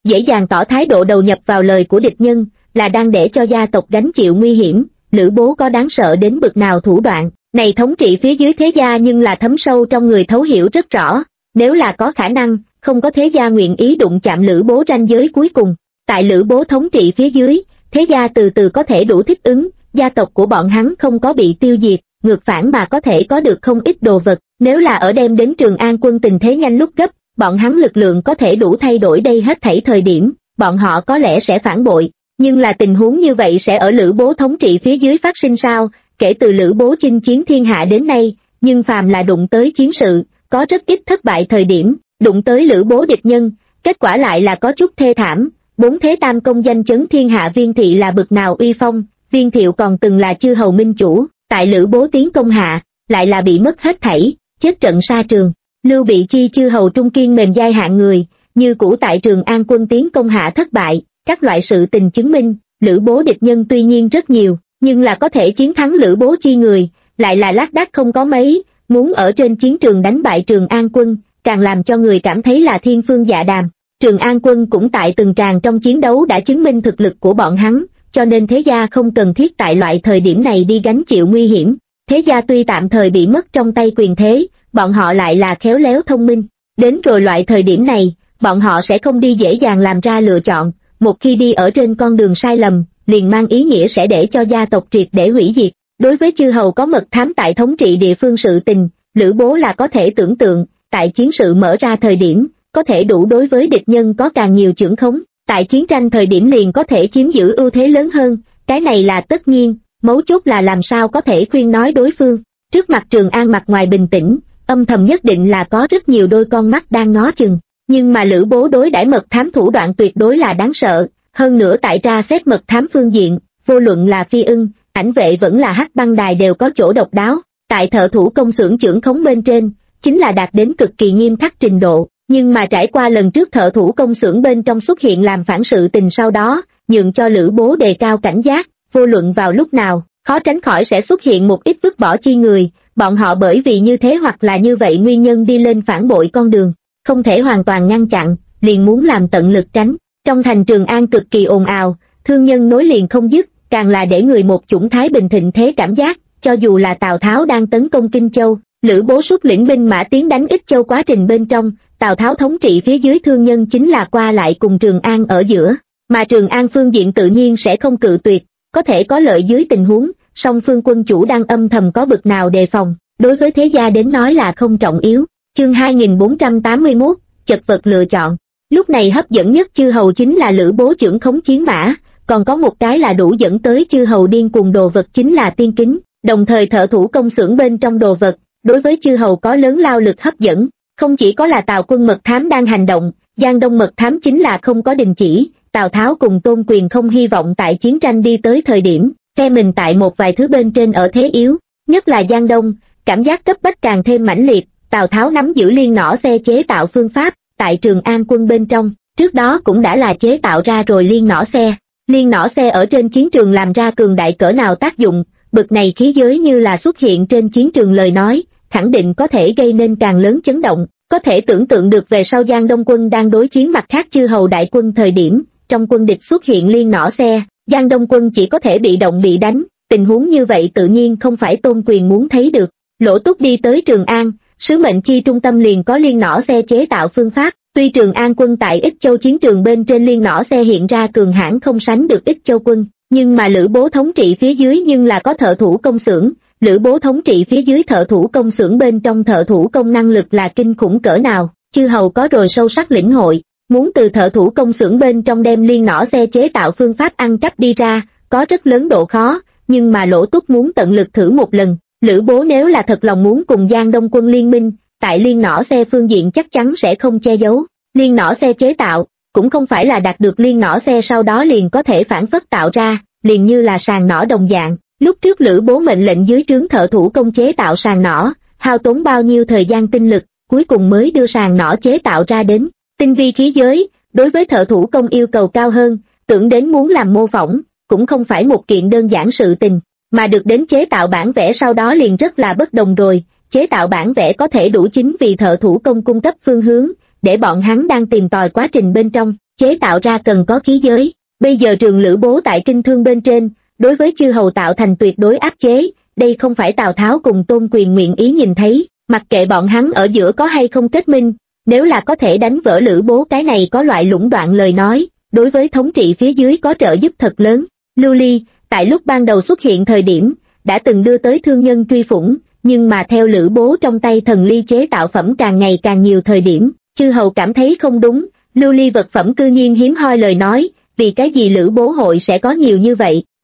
dễ dàng tỏ thái độ đầu nhập vào lời của địch nhân, là đang để cho gia tộc gánh chịu nguy hiểm. Lữ Bố có đáng sợ đến bực nào thủ đoạn này thống trị phía dưới thế gia nhưng là thấm sâu trong người thấu hiểu rất rõ, nếu là có khả năng, không có thế gia nguyện ý đụng chạm Lữ Bố ranh giới cuối cùng. Tại Lữ Bố thống trị phía dưới, thế gia từ từ có thể đủ thích ứng, gia tộc của bọn hắn không có bị tiêu diệt, ngược phản mà có thể có được không ít đồ vật. Nếu là ở đem đến Trường An Quân tình thế nhanh lúc gấp, bọn hắn lực lượng có thể đủ thay đổi đây hết thảy thời điểm, bọn họ có lẽ sẽ phản bội. Nhưng là tình huống như vậy sẽ ở Lữ Bố thống trị phía dưới phát sinh sao? Kể từ Lữ Bố chinh chiến thiên hạ đến nay, nhưng phàm là đụng tới chiến sự, có rất ít thất bại thời điểm, đụng tới Lữ Bố địch nhân, kết quả lại là có chút thê thảm. Bốn thế tam công danh chấn thiên hạ Viên Thị là bực nào uy phong, Viên Thiệu còn từng là chư hầu minh chủ, tại Lữ Bố tiến công hạ, lại là bị mất hết thảy, chết trận sa trường. Lưu Bị chi chư hầu trung kiên mềm dai hạng người, như cũ tại Trường An Quân tiến công hạ thất bại, các loại sự tình chứng minh, Lữ Bố địch nhân tuy nhiên rất nhiều, nhưng là có thể chiến thắng Lữ Bố chi người, lại là lác đác không có mấy, muốn ở trên chiến trường đánh bại Trường An Quân, càng làm cho người cảm thấy là thiên phương dạ đàm. Trường An Quân cũng tại từng tràng trong chiến đấu đã chứng minh thực lực của bọn hắn, cho nên thế gia không cần thiết tại loại thời điểm này đi gánh chịu nguy hiểm. Thế gia tuy tạm thời bị mất trong tay quyền thế, bọn họ lại là khéo léo thông minh. Đến rồi loại thời điểm này, bọn họ sẽ không đi dễ dàng làm ra lựa chọn, một khi đi ở trên con đường sai lầm, liền mang ý nghĩa sẽ để cho gia tộc triệt để hủy diệt. Đối với chư hầu có mật thám tại thống trị địa phương sự tình, Lữ Bố là có thể tưởng tượng, tại chiến sự mở ra thời điểm, có thể đủ đối với địch nhân có càng nhiều chưởng khống, tại chiến tranh thời điểm liền có thể chiếm giữ ưu thế lớn hơn, cái này là tất nhiên, mấu chốt là làm sao có thể khuyên nói đối phương. Trước mặt Trường An mặt ngoài bình tĩnh, âm thầm nhất định là có rất nhiều đôi con mắt đang ngó chừng, nhưng mà Lữ Bố đối đãi mật thám thủ đoạn tuyệt đối là đáng sợ, hơn nữa tại tra xét mật thám phương diện, vô luận là Phi Ưng, Ảnh Vệ vẫn là Hắc Băng Đài đều có chỗ độc đáo, tại thợ thủ công xưởng chưởng khống bên trên, chính là đạt đến cực kỳ nghiêm khắc trình độ. Nhưng mà trải qua lần trước thợ thủ công xưởng bên trong xuất hiện làm phản sự tình sau đó, nhường cho Lữ Bố đề cao cảnh giác, vô luận vào lúc nào, khó tránh khỏi sẽ xuất hiện một ít vứt bỏ chi người, bọn họ bởi vì như thế hoặc là như vậy nguyên nhân đi lên phản bội con đường, không thể hoàn toàn ngăn chặn, liền muốn làm tận lực tránh. Trong thành Trường An cực kỳ ồn ào, thương nhân nối liền không dứt, càng là để người một chủng thái bình thịnh thế cảm giác, cho dù là Tào Tháo đang tấn công Kinh Châu, Lữ Bố xuất lĩnh binh mã tiến đánh Ích Châu quá trình bên trong, Tào Tháo thống trị phía dưới thương nhân chính là qua lại cùng Trường An ở giữa, mà Trường An phương diện tự nhiên sẽ không cự tuyệt, có thể có lợi dưới tình huống, song phương quân chủ đang âm thầm có bực nào đề phòng, đối với thế gia đến nói là không trọng yếu. Chương 2481, chật vật lựa chọn. Lúc này hấp dẫn nhất chư hầu chính là Lữ Bố trưởng khống chiến mã, còn có một cái là đủ dẫn tới chư hầu điên cuồng đồ vật chính là tiên kính, đồng thời thợ thủ công xưởng bên trong đồ vật, đối với chư hầu có lớn lao lực hấp dẫn. Không chỉ có là Tào quân mật thám đang hành động, Giang Đông mật thám chính là không có đình chỉ, Tào Tháo cùng Tôn Quyền không hy vọng tại chiến tranh đi tới thời điểm, phe mình tại một vài thứ bên trên ở thế yếu, nhất là Giang Đông, cảm giác cấp bách càng thêm mãnh liệt, Tào Tháo nắm giữ liên nỏ xe chế tạo phương pháp, tại Trường An Quân bên trong, trước đó cũng đã là chế tạo ra rồi liên nỏ xe. Liên nỏ xe ở trên chiến trường làm ra cường đại cỡ nào tác dụng, bực này khí giới như là xuất hiện trên chiến trường lời nói, khẳng định có thể gây nên càng lớn chấn động, có thể tưởng tượng được về sau Giang Đông quân đang đối chiến mặt khác chư hầu đại quân thời điểm, trong quân địch xuất hiện liên nỏ xe, Giang Đông quân chỉ có thể bị động bị đánh, tình huống như vậy tự nhiên không phải Tôn Quyền muốn thấy được. Lỗ Túc đi tới Trường An, sứ mệnh chi trung tâm liền có liên nỏ xe chế tạo phương pháp, tuy Trường An quân tại Ích Châu chiến trường bên trên liên nỏ xe hiện ra cường hãn không sánh được Ích Châu quân, nhưng mà Lữ Bố thống trị phía dưới nhưng là có thợ thủ công xưởng, Lữ Bố thống trị phía dưới thợ thủ công xưởng bên trong thợ thủ công năng lực là kinh khủng cỡ nào, chư hầu có rồi sâu sắc lĩnh hội, muốn từ thợ thủ công xưởng bên trong đem liên nỏ xe chế tạo phương pháp ăn cắp đi ra, có rất lớn độ khó, nhưng mà Lỗ Túc muốn tận lực thử một lần. Lữ Bố nếu là thật lòng muốn cùng Giang Đông quân liên minh, tại liên nỏ xe phương diện chắc chắn sẽ không che giấu. Liên nỏ xe chế tạo, cũng không phải là đạt được liên nỏ xe sau đó liền có thể phản phất tạo ra, liền như là sàng nỏ đồng dạng. Lúc trước Lữ Bố mệnh lệnh dưới trướng thợ thủ công chế tạo sàng nỏ, hao tốn bao nhiêu thời gian tinh lực, cuối cùng mới đưa sàng nỏ chế tạo ra đến. Tinh vi khí giới, đối với thợ thủ công yêu cầu cao hơn, tưởng đến muốn làm mô phỏng, cũng không phải một kiện đơn giản sự tình, mà được đến chế tạo bản vẽ sau đó liền rất là bất đồng rồi. Chế tạo bản vẽ có thể đủ chính vì thợ thủ công cung cấp phương hướng, để bọn hắn đang tìm tòi quá trình bên trong, chế tạo ra cần có khí giới. Bây giờ Trường Lữ Bố tại Kinh Thương bên trên, đối với chư hầu tạo thành tuyệt đối áp chế, đây không phải Tào Tháo cùng Tôn Quyền nguyện ý nhìn thấy, mặc kệ bọn hắn ở giữa có hay không kết minh, nếu là có thể đánh vỡ Lữ Bố cái này có loại lũng đoạn lời nói, đối với thống trị phía dưới có trợ giúp thật lớn. Lưu Ly, tại lúc ban đầu xuất hiện thời điểm, đã từng đưa tới thương nhân truy phủng, nhưng mà theo Lữ Bố trong tay thần ly chế tạo phẩm càng ngày càng nhiều thời điểm, chư hầu cảm thấy không đúng, Lưu Ly vật phẩm cư nhiên hiếm hoi lời nói, vì cái gì Lữ Bố hội sẽ có nhiều như vậy.